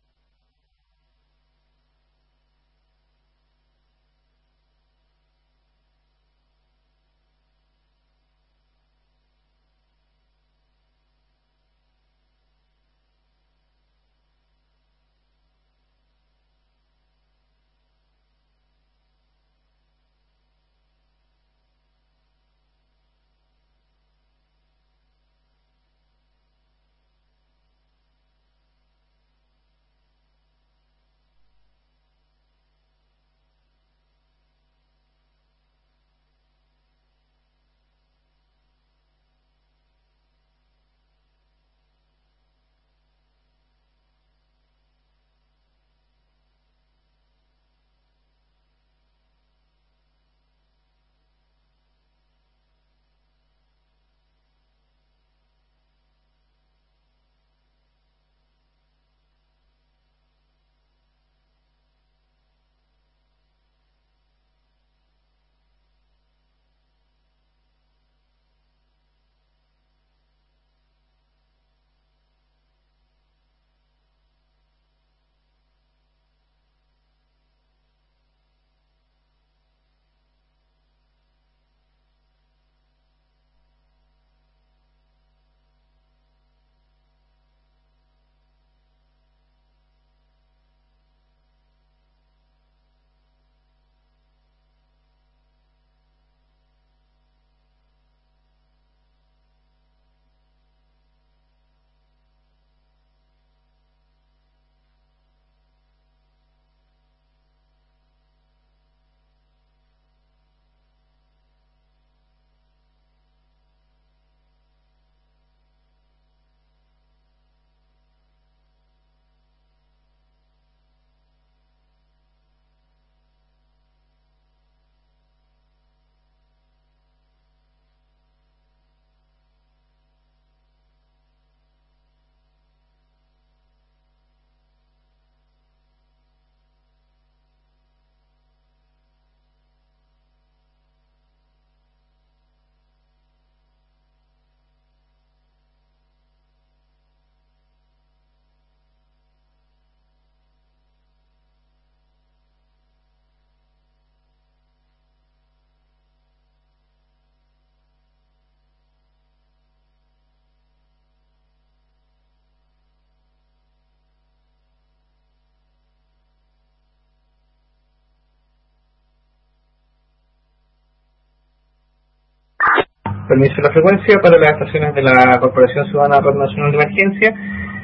Speaker 11: Permiso de la frecuencia para las estaciones de la Corporación Ciudadana Red Nacional de Emergencia.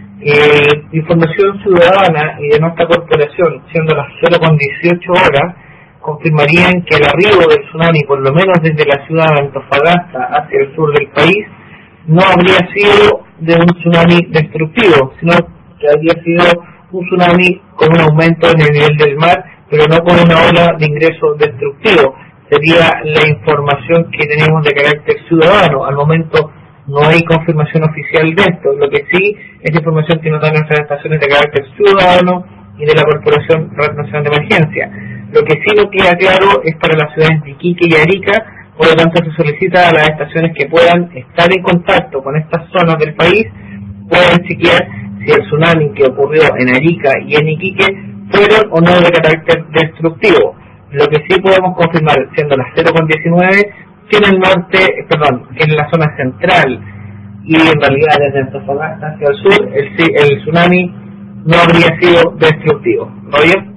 Speaker 11: Información ciudadana y de nuestra corporación, siendo las 0:18 horas, confirmarían que el arribo del tsunami, por lo menos desde la ciudad de Antofagasta hacia el sur del país, no habría sido de un tsunami destructivo, sino que habría sido un tsunami con un aumento en el nivel del mar, pero no con una ola de ingreso destructivo. Sería la información que tenemos de carácter ciudadano. Al momento no hay confirmación oficial de esto. Lo que sí es información que nos dan nuestras estaciones de carácter ciudadano y de la Corporación Red Nacional de Emergencia. Lo que sí no queda claro es para las ciudades de Iquique y Arica. Por lo tanto, se solicita a las estaciones que puedan estar en contacto con estas zonas del país, puedan chequear si el tsunami que ocurrió en Arica y en Iquique fueron o no de carácter destructivo. Lo que sí podemos confirmar, siendo las 0:19, que en el norte, en la zona central y en realidad desde Antofagasta hacia el sur, el tsunami no habría sido destructivo. ¿Roger?